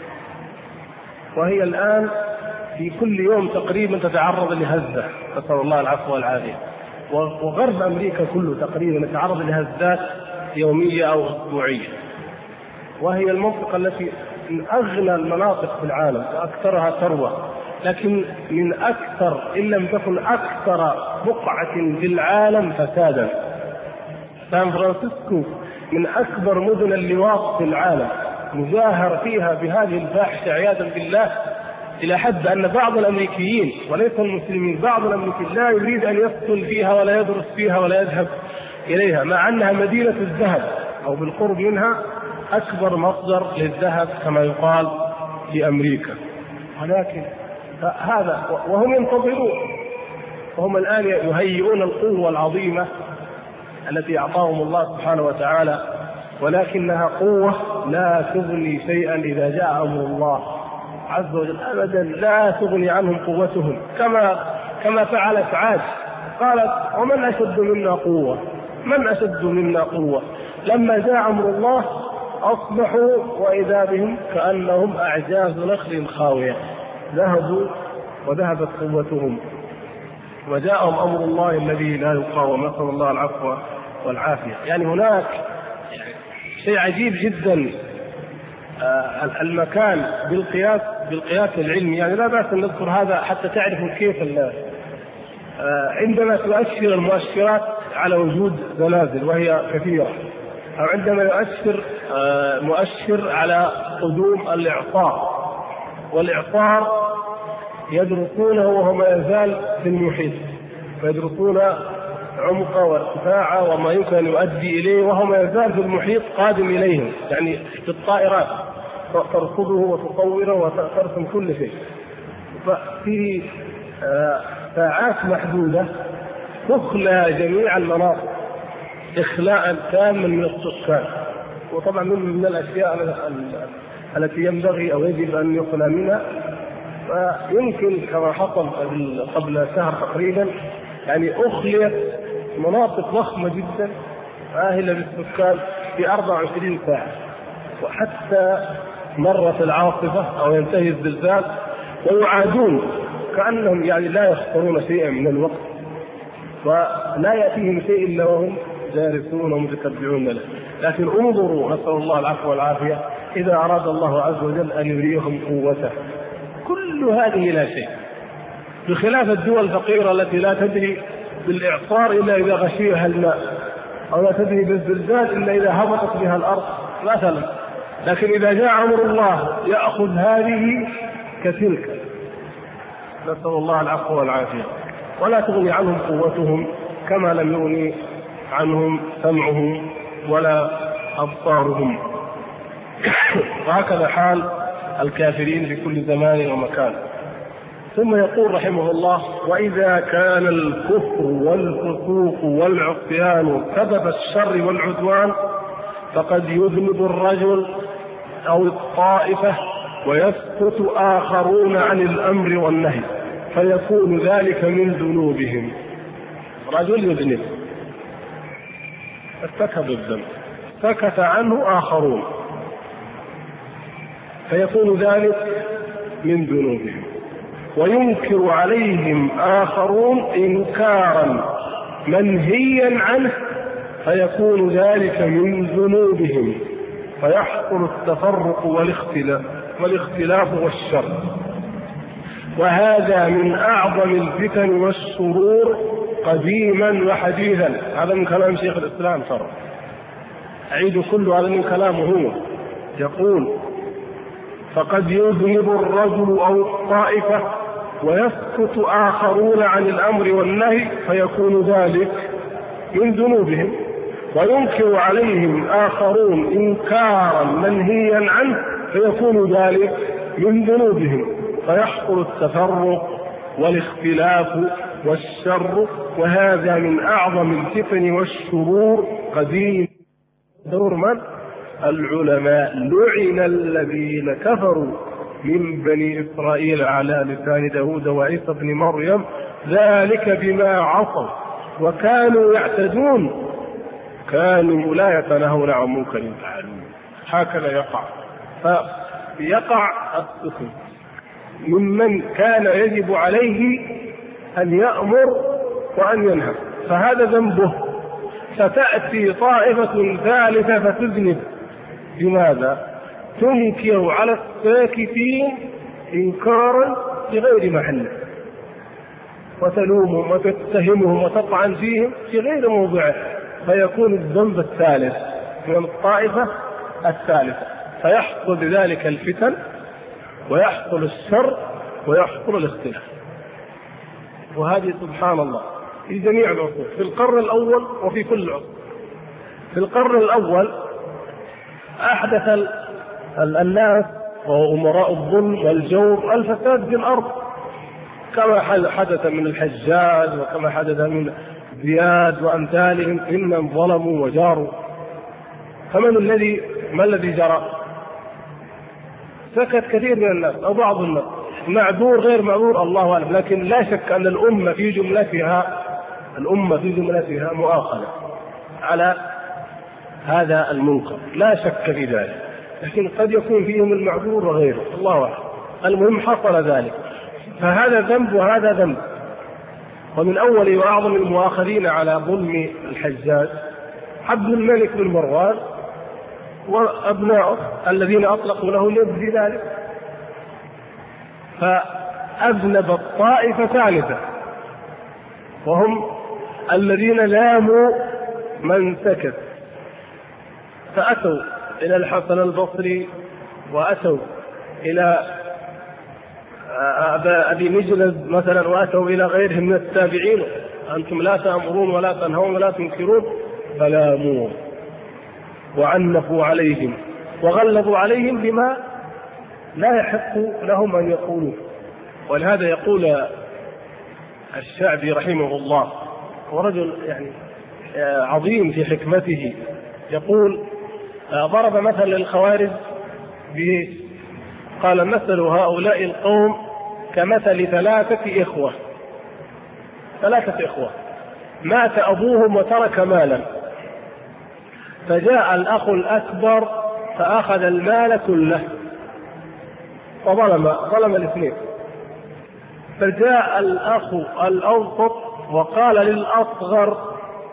وهي الآن في كل يوم تقريبا تتعرض لهزة، نسأل الله العفو والعافية. وغرب أمريكا كله تقريبا يتعرض لهزات يومية أو أسبوعية، وهي المنطقة التي من أغنى المناطق في العالم وأكثرها ثروة، لكن من أكثر إن لم تكن أكثر بقعة في العالم فسادا. سان فرانسيسكو من أكبر مدن اللواط في العالم، مجاهر فيها بهذه الفاحشة عياذا بالله، إلى حد أن بعض الأمريكيين وليس المسلمين، بعض الأمريكيين لا يريد أن يسكن فيها ولا يدرس فيها ولا يذهب إليها، مع أنها مدينة الذهب أو بالقرب منها أكبر مصدر للذهب كما يقال في أمريكا. ولكن هذا وهم ينتظرون، وهم الآن يهيئون القوة العظيمة التي أعطاهم الله سبحانه وتعالى، ولكنها قوة لا تغني شيئا إذا جاء أمر الله عز وجل أبدا، لا تغني عنهم قوتهم، كما فعلت عاد. قالت ومن أشد منا قوة، من أشد منا قوة. لما جاء أمر الله أصبحوا وإذا بهم كأنهم أعجاز نخل خاوية، ذهبوا وذهبت قوتهم، وجاءهم أمر الله الذي لا يقاوم، نسأل الله العفو والعافية. يعني هناك شيء عجيب جدا، المكان بالقياس العلمي، يعني لا بأس أن نذكر هذا حتى تعرفوا كيف عندما تؤشر المؤشرات على وجود زلازل وهي كثيرة، أو عندما يؤشر مؤشر على قدوم الإعصار، والإعصار يدرسونه وهو ما يزال في المحيط، ويدرسون عمقه وارتفاعه وما يمكن أن يؤدي إليه وهو ما يزال في المحيط قادم إليهم، يعني في الطائرات ترصده وتصوره وترسم كل شيء. ففي ساعات محدودة تخلى جميع المناطق إخلاء تاما من السكان. وطبعا من الأشياء التي ينبغي أو يجب أن يخلى منها، ويمكن كما حصل قبل شهر تقريبا، يعني أخليت مناطق ضخمة جدا آهلة بالسكان في 24 ساعة، وحتى مرت العاصفة أو ينتهي الزلزال ويعادون كأنهم يعني لا يخسرون شيئا من الوقت، ولا يأتيهم شيء إلا وهم جالسون ومتتبعون له. لكن انظروا، نسأل الله العفو والعافية، إذا أراد الله عز وجل أن يريهم قوته كل هذه لا شيء، بخلاف الدول الفقيرة التي لا تدري بالإعصار إلا إذا غشيها الماء، أو لا تدري بالزلزال إلا إذا هبطت بها الأرض مثلا. لكن إذا جاء أمر الله يأخذ هذه كتلك، نسأل الله العفو والعافية. ولا تغني عنهم قوتهم كما لم يغني عنهم سمعهم ولا أبصارهم. وهكذا حال الكافرين في كل زمان ومكان. ثم يقول رحمه الله: وإذا كان الكفر والفسوق والعصيان سبب الشر والعدوان فقد يذنب الرجل أو الطائفة ويسقط آخرون عن الأمر والنهي فيكون ذلك من ذنوبهم. رجل يذنب، ارتكب الذنب، سكت عنه آخرون، فيكون ذلك من ذنوبهم. وينكر عليهم آخرون إنكارا منهيا عنه فيكون ذلك من ذنوبهم، فيحصل التفرق والاختلاف والشر. وهذا من أعظم الفتن والشرور قديما وحديثا. هذا من كلام شيخ الإسلام ترى، أعيد كل هذا من كلامه هو. يقول: فقد يذنب الرجل أو الطائفة ويسكت آخرون عن الأمر والنهي فيكون ذلك من ذنوبهم. وينكر عليهم آخرون إنكارا منهيا عنه فيكون ذلك من ذنوبهم، فيحصل التفرق والاختلاف والشر. وهذا من أعظم الفتن والشرور قديم. دور من؟ العلماء. لعن الذين كفروا من بني إسرائيل على لسان داود وعيسى بن مريم ذلك بما عصوا وكانوا يعتدون، كانوا لا يتناهون عن منكر فعلوه. هكذا يقع. فيقع السكوت ممن كان يجب عليه أن يأمر وأن ينهى، فهذا ذنبه. فتأتي طائفة ثالثة فتذنب. لماذا؟ تنكر على الساكتين إنكارا بغير محله، وتلومهم وتتهمهم وتطعن فيهم في غير موضعه، فيكون الذنب الثالث من الطائفة الثالثة، فيحصل بذلك الفتن ويحصل الشر ويحصل الاختلاف. وهذه سبحان الله في جميع العصور، في القرن الأول وفي كل عصر. في القرن الأول أحدث الناس وأمراء الظلم والجور الفساد في الأرض، كما حدث من الحجاج وكما حدث من زياد وأمثالهم، إنهم ظلموا وجاروا. ما الذي جرى؟ سكت كثير من الناس أو بعض الناس، معذور غير معذور الله أعلم، لكن لا شك أن الأمة في جملتها مؤاخذة على هذا المنكر، لا شك في ذلك، لكن قد يكون فيهم المعذور وغيره، الله أعلم. المهم حصل ذلك، فهذا ذنب وهذا ذنب. ومن أول وأعظم المؤاخذين على ظلم الحجاج عبد الملك بن مروان وأبنائه الذين أطلقوا له اليد في ذلك. فأذنب الطائفة ثالثة وهم الذين لاموا من سكت، فأتوا إلى الحسن البصري وأتوا إلى أبي مجلد مثلا وأتوا إلى غيرهم من التابعين: أنتم لا تأمرون ولا تنهون ولا تنكرون، فلاموا وعنفوا عليهم وغلظوا عليهم بما لا يحق لهم أن يقولوا. ولهذا يقول الشعبي رحمه الله، ورجل يعني عظيم في حكمته، يقول: ضرب مثل للخوارج قال: مثل هؤلاء القوم كمثل ثلاثة إخوة مات أبوهم وترك مالا، فجاء الأخ الأكبر فأخذ المال كله وظلم الاثنين، فجاء الأخ الأوسط وقال للأصغر: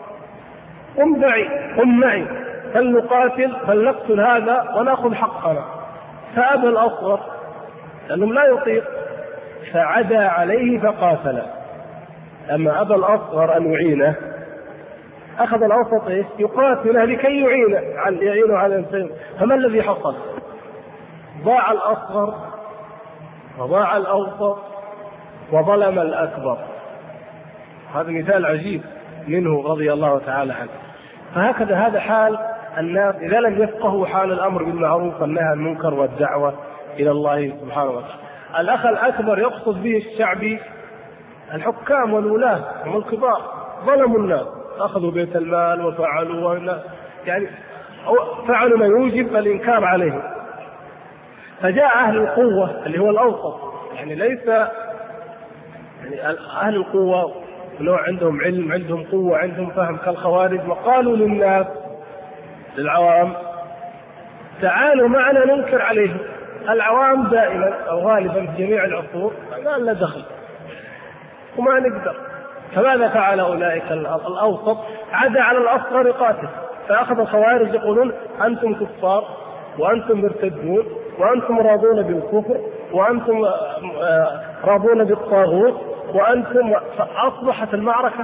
قم معي فلنقتل هذا ونأخذ حقنا. فأبى الأصغر لأنه لا يطيق، فعدى عليه فقاتل. أما أبى الأصغر أن يعينه، أخذ الأوسط يقاتله لكي يعينه على الإنسان. فما الذي حصل؟ ضاع الأصغر وضاع الأوسط وظلم الأكبر. هذا مثال عجيب منه رضي الله تعالى عنه. فهكذا هذا حال الناس إذا لم يفقهوا حال الأمر بالمعروف والنهي عن المنكر والدعوة إلى الله سبحانه وتعالى. الأخ الأكبر يقصد به الشعبي الحكام والولاة هم الكبار، ظلموا الناس، أخذوا بيت المال وفعلوا يعني فعلوا ما يوجب الإنكار عليهم. فجاء أهل القوة اللي هو الأوسط، يعني ليس يعني أهل القوة نوع عندهم علم، عندهم قوة، عندهم فهم كالخوارج، وقالوا للناس للعوام تعالوا معنا ننكر عليهم. العوام دائما أو غالبا في جميع العصور ما لنا دخل وما نقدر. فماذا فعل أولئك الأوسط؟ عدا على الأصغر قاتل. فأخذ الخوارج يقولون أنتم كفار وأنتم مرتدون وأنتم راضون بالكفر وأنتم راضون بالطاغوت وأنتم، فأصبحت المعركة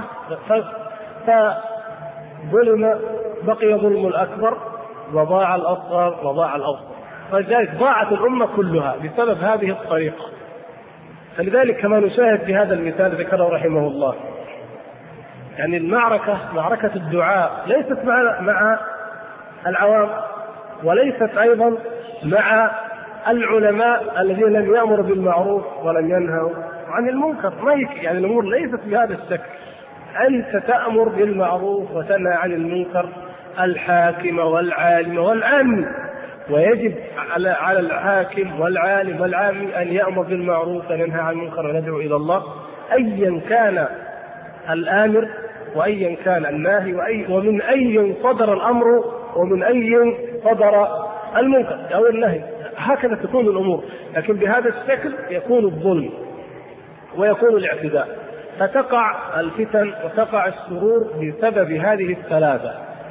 فظلم، بقي ظلم الأكبر وضاع الأصغر وضاع الأوسط. فلذلك ضاعت الأمة كلها بسبب هذه الطريقة. فلذلك كما نشاهد في هذا المثال ذكره رحمه الله، يعني المعركة معركة الدعاء ليست مع العوام، وليست أيضا مع العلماء الذين لم يأمروا بالمعروف ولم ينهوا عن المنكر. يعني الأمور ليست بهذا الشكل. أنت تأمر بالمعروف وتنهى عن المنكر، الحاكم والعالم والعامي، ويجب على الحاكم والعالم والعامي أن يأمر بالمعروف وينهى عن المنكر ويدعو إلى الله، أيا كان الآمر وأيا كان الناهي ومن أي صدر الأمر ومن أي صدر المنكر أو النهي. هكذا تكون الأمور، لكن بهذا الشكل يكون الظلم ويكون الاعتداء، فتقع الفتن وتقع الشرور بسبب هذه الثلاثة: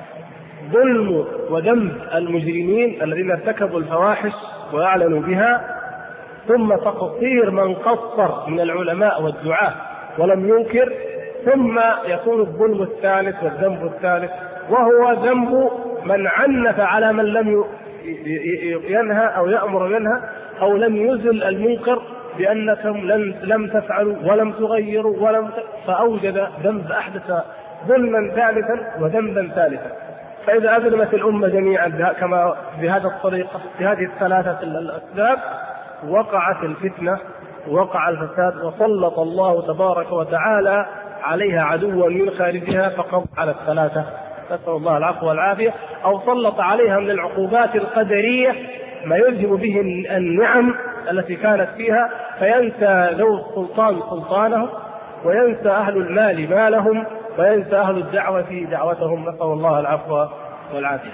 ظلم وذنب المجرمين الذين ارتكبوا الفواحش وأعلنوا بها، ثم تقصير من قصر من العلماء والدعاة ولم ينكر، ثم يكون الظلم الثالث والذنب الثالث وهو ذنب من عنف على من لم ينهى أو يأمر ينهى أو لم يزل المنكر بأنكم لم تفعلوا ولم تغيروا فأوجد ذنب، أحدث ظلما ثالثا وذنبا ثالثا. فإذا أذنبت الأمة جميعا كما بهذا الطريقة بهذه الثلاثة الأسباب وقعت الفتنة وقع الفساد، وسلط الله تبارك وتعالى عليها عدوا من خارجها فقضى على الثلاثة، نسأل الله العفو والعافية، أو سلط عليها من العقوبات القدرية ما يذهب به النعم التي كانت فيها، فينسى ذو السلطان سلطانهم وينسى أهل المال مالهم وينسى أهل الدعوة دعوتهم، نسأل الله العفو والعافية.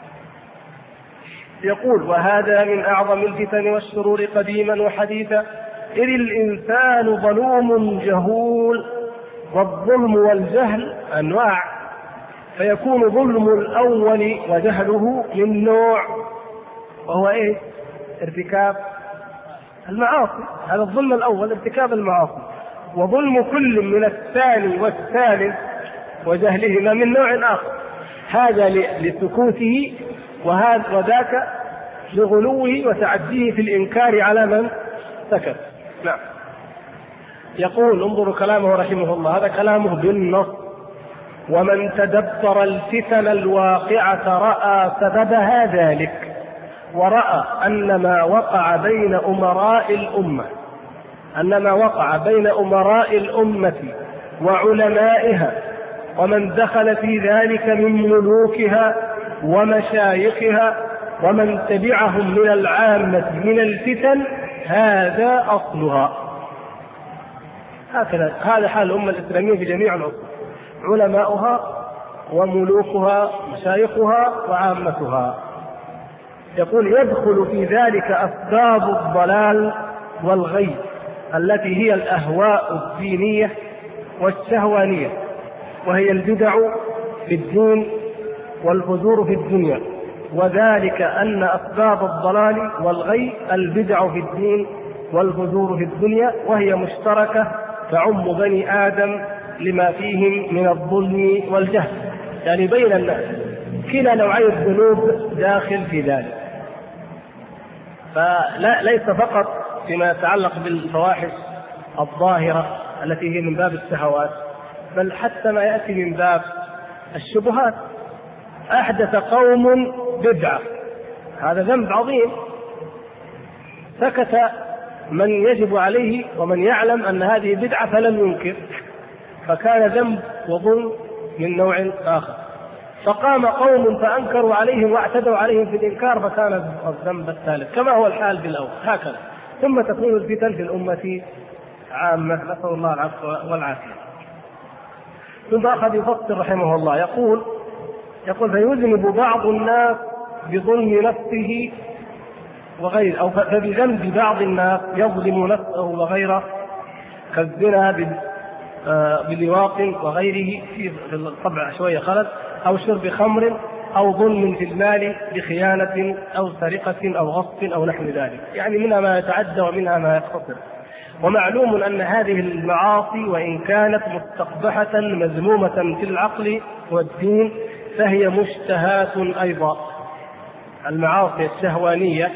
يقول: وهذا من أعظم الفتن والشرور قديما وحديثا، إذ الإنسان ظلوم جهول، والظلم والجهل أنواع، فيكون ظلم الأول وجهله من نوع، وهو إيه؟ ارتكاب المعاصي. هذا الظلم الأول ارتكاب المعاصي، وظلم كل من الثاني والثالث وجهلهما من نوع آخر، هذا لسكوته وذاك لغلوه وتعديه في الإنكار على من سكت. نعم. يقول: انظروا كلامه رحمه الله، هذا كلامه بالنص: ومن تدبر الفتن الواقعة رأى سببها ذلك، ورأى أن ما وقع بين أمراء الأمة وعلمائها ومن دخل في ذلك من ملوكها ومشايخها ومن تبعهم من العامة من الفتن هذا أصلها. هذا حال الأمة الإسلامية في جميع العصور، علماؤها وملوكها مشايخها وعامتها. يقول: يدخل في ذلك أسباب الضلال والغي التي هي الأهواء الدينية والشهوانية، وهي البدع في الدين والفجور في الدنيا، وذلك أن أسباب الضلال والغي البدع في الدين والفجور في الدنيا، وهي مشتركة تعم بني آدم لما فيهم من الظلم والجهل، يعني بين الناس كلا نوعي الذنوب داخل في ذلك. فليس فقط فيما يتعلق بالفواحش الظاهرة التي هي من باب الشهوات، بل حتى ما يأتي من باب الشبهات. أحدث قوم بدعة، هذا ذنب عظيم، سكت من يجب عليه ومن يعلم أن هذه بدعة فلم ينكر، فكان ذنب وظلم من نوع آخر. فقام قوم فأنكروا عليهم واعتدوا عليهم في الإنكار فكان الذنب الثالث، كما هو الحال بالأول هكذا. ثم تكون الفتن في الأمة عامة، نسأل الله العفو والعافية. ثم أخذ يفسر رحمه الله يقول فيذنب بعض الناس بظلم نفسه وغيره، أو فبذنب بعض الناس يظلم نفسه وغيره كالزنا بلواط وغيره في الطبع شوية خلل، أو شرب خمر، أو ظلم في المال بخيانة أو سرقة أو غصب أو نحو ذلك، يعني منها ما يتعدى ومنها ما يقتصر. ومعلوم أن هذه المعاصي وإن كانت مستقبحة مذمومة في العقل والدين فهي مشتهات أيضا. المعاصي الشهوانية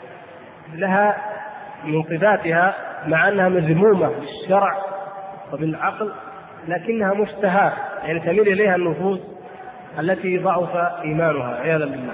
لها من صفاتها مع أنها مذمومة بالشرع وبالعقل لكنها مشتهات، يعني تميل إليها النفوس التي ضعف إيمانها عياذا بالله.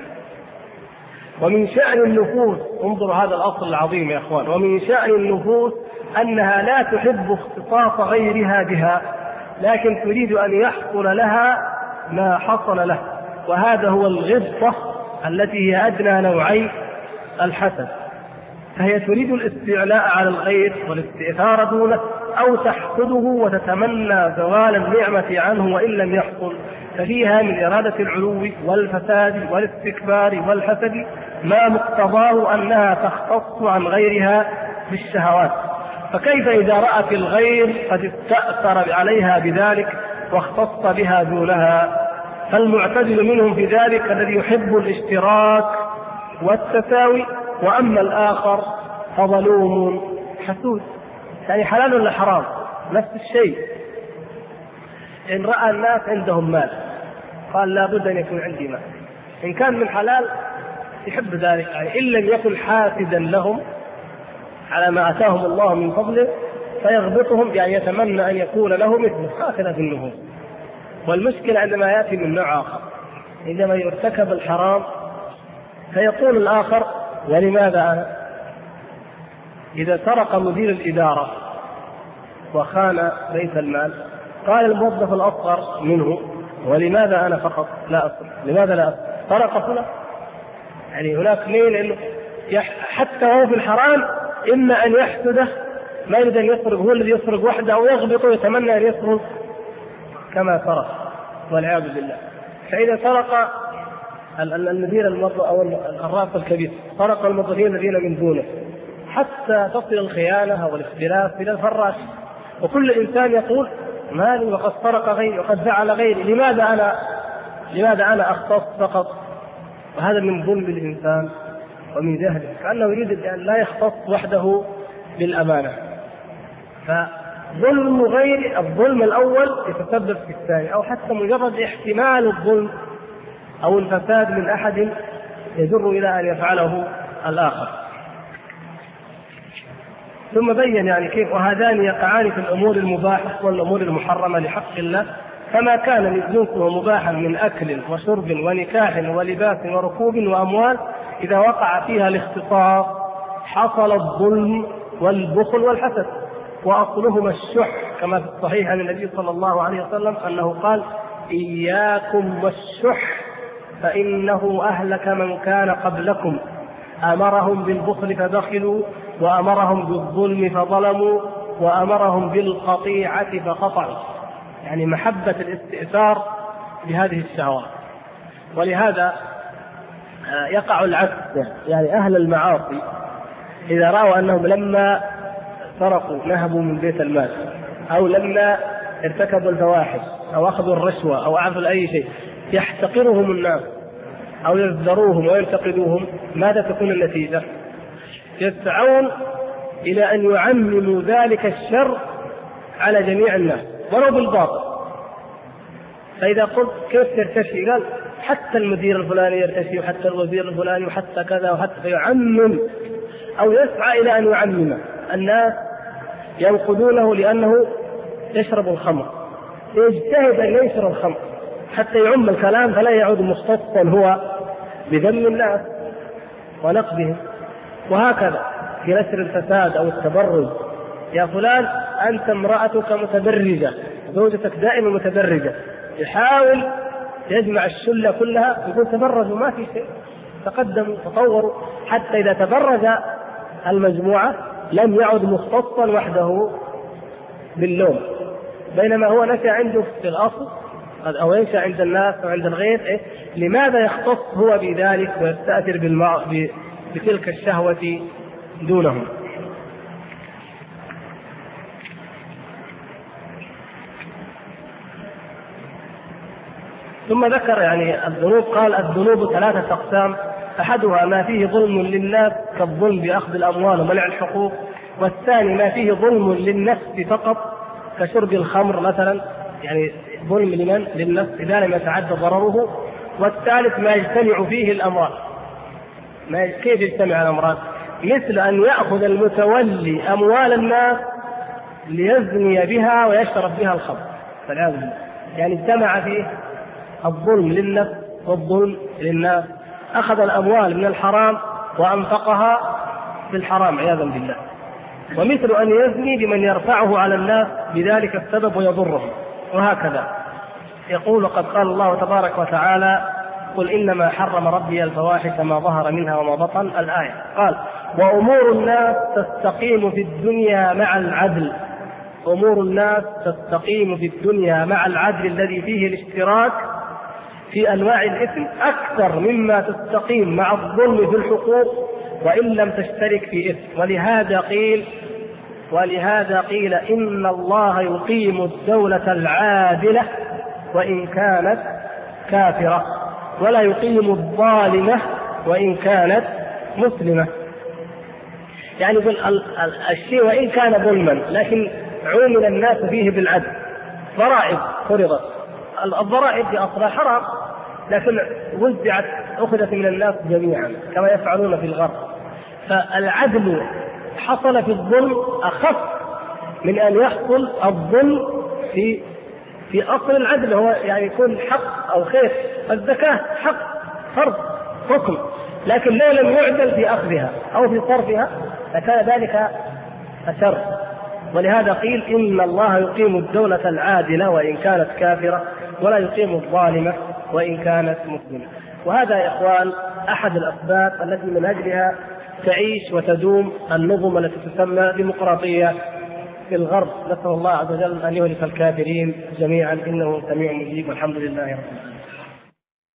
ومن شأن النفوس، انظروا هذا الأصل العظيم يا أخوان، ومن شأن النفوس أنها لا تحب اختصاص غيرها بها، لكن تريد أن يحصل لها ما حصل له، وهذا هو الغبطة التي هي أدنى نوعي الحسد. فهي تريد الاستعلاء على الغير والاستئثار دونه، أو تحسده وتتمنى زوال النعمة عنه وإن لم يحصل، ففيها من إرادة العلو والفساد والاستكبار والحسد ما مقتضاه أنها تختص عن غيرها بالشهوات. فكيف إذا رأت الغير قد استأثر عليها بذلك واختص بها دونها؟ فالمعتدل منهم في ذلك الذي يحب الاشتراك والتساوي، وأما الآخر فظلوم حسود، يعني حلال ولا حرام نفس الشيء. إن رأى الناس عندهم مال قال لا بد أن يكون عندي مال، إن كان من حلال يحب ذلك، يعني إن لم يكن حاسدا لهم على ما أتاهم الله من فضله فيغبطهم، يعني يتمنى أن يكون له مثله، هكذا في النفوس. والمشكلة عندما يأتي من نوع آخر، عندما يرتكب الحرام فيقول الآخر ولماذا أنا؟ إذا سرق مدير الإدارة وخان بيت المال قال الموظف الأصغر منه ولماذا أنا فقط لا أصل؟ لماذا لا أصل؟ سرق فلان، يعني هناك ميل إنه حتى هو في الحرام إما أن يحسده، ما يريد أن يسرق هو الذي يسرق وحده، أو يغبطه يتمنى أن يسرق كما سرق والعياذ بالله. فإذا سرق المدير أو الرأس الكبير سرق الموظفين الذين من دونه حتى تصل الخيانة أو الاختلاف إلى الفراش، وكل إنسان يقول مالي وقد سرق غيري وقد فعل غيري، لماذا أنا أختص فقط؟ وهذا من ظلم الإنسان ومن جهله، كأنه يريد أن لا يختص وحده بالأمانة. فظلم غير الظلم الأول يتسبب في الثاني، أو حتى مجرد احتمال الظلم أو الفساد من أحد يجر إلى أن يفعله الآخر. ثم بين يعني كيف وهذان يقعان في الأمور المباحة والأمور المحرمة لحق الله، فما كان من جنسه مباحا من أكل وشرب ونكاح ولباس وركوب وأموال إذا وقع فيها الاختصاص حصل الظلم والبخل والحسد، وأصلهما الشح، كما في الصحيح عن النبي صلى الله عليه وسلم أنه قال إياكم والشح فإنه أهلك من كان قبلكم، أمرهم بالبخل فبخلوا، وأمرهم بالظلم فظلموا، وأمرهم بالقطيعة فقطعوا، يعني محبة الاستئثار بهذه الشهوات. ولهذا يقع العكس، يعني أهل المعاصي إذا رأوا أنهم لما سرقوا نهبوا من بيت المال، أو لما ارتكبوا الفواحش أو أخذوا الرشوة أو عملوا أي شيء يحتقرهم الناس أو يزدروهم وينتقدوهم، ماذا تكون النتيجة؟ يسعون إلى أن يعمموا ذلك الشر على جميع الناس ولو بالباطل. فإذا قلت كيف ترتشي؟ قال حتى المدير الفلاني يرتشي، وحتى الوزير الفلاني، وحتى كذا، وحتى يعمم أو يسعى إلى أن يعمم. الناس ينقدونه لأنه يشرب الخمر، يجتهد أن يشرب الخمر حتى يعم الكلام فلا يعود مختصا هو بذم الناس ونقدهم، وهكذا. في نشر الفساد أو التبرج. يا فلان أنت امرأتك متبرجة، زوجتك دائما متبرجة، يحاول يجمع الشلة كلها يقول تبرجوا ما في شيء، تقدموا تطوروا، حتى إذا تبرج المجموعة لم يعد مختصا وحده باللوم، بينما هو نشأ عنده في الأصل أو ينشأ عند الناس أو عند الغير لماذا يختص هو بذلك ويستأثر بتلك الشهوة دونهم؟ ثم ذكر يعني الذنوب، قال الذنوب 3 أقسام، أحدها ما فيه ظلم للناس كالظلم بأخذ الأموال ومنع الحقوق، والثاني ما فيه ظلم للنفس فقط كشرب الخمر مثلا، يعني ظلم لمن؟ للنفس إذا لم يتعدى ضرره، والثالث ما يجتمع فيه الأمران. كيف يجتمع الأمران؟ مثل أن يأخذ المتولي أموال الناس ليزني بها ويشرب بها الخمر فالعياذ بالله، يعني اجتمع فيه الظلم للنفس والظلم للناس، أخذ الأموال من الحرام وأنفقها في الحرام عياذا بالله. ومثل أن يزني بمن يرفعه على الناس بذلك السبب ويضرهم، وهكذا. يقول قد قال الله تبارك وتعالى قل إنما حرم ربي الفواحش ما ظهر منها وما بطن، الآية. قال وأمور الناس تستقيم في الدنيا مع العدل، أمور الناس تستقيم في الدنيا مع العدل الذي فيه الاشتراك في أنواع الإثم أكثر مما تستقيم مع الظلم في الحقوق وإن لم تشترك في إثم. ولهذا قيل إن الله يقيم الدولة العادلة وإن كانت كافرة، ولا يقيم الظالمة وإن كانت مسلمة. يعني الشيء وإن كان ظلما لكن عومل الناس فيه بالعدل، ضرائب فرضت، الضرائب في أصلها حرام لكن وزعت أخذت من الناس جميعا كما يفعلون في الغرب، فالعدل حصل في الظلم أخف من أن يحصل الظلم في أصل العدل، هو يعني يكون حق أو خير. الزكاة حق فرض حكم، لكن لو لم يعدل في أخذها أو في صرفها لكان ذلك أشر. ولهذا قيل إن الله يقيم الدولة العادلة وإن كانت كافرة ولا يقيم الظالمة وإن كانت مسلمة. وهذا يا إخوان أحد الأسباب التي من أجلها تعيش وتدوم النظم التي تسمى ديمقراطية في الغرب. نسأل الله عز وجل أن يهلك الكافرين جميعا إنه سميع مجيب والحمد لله رب العالمين.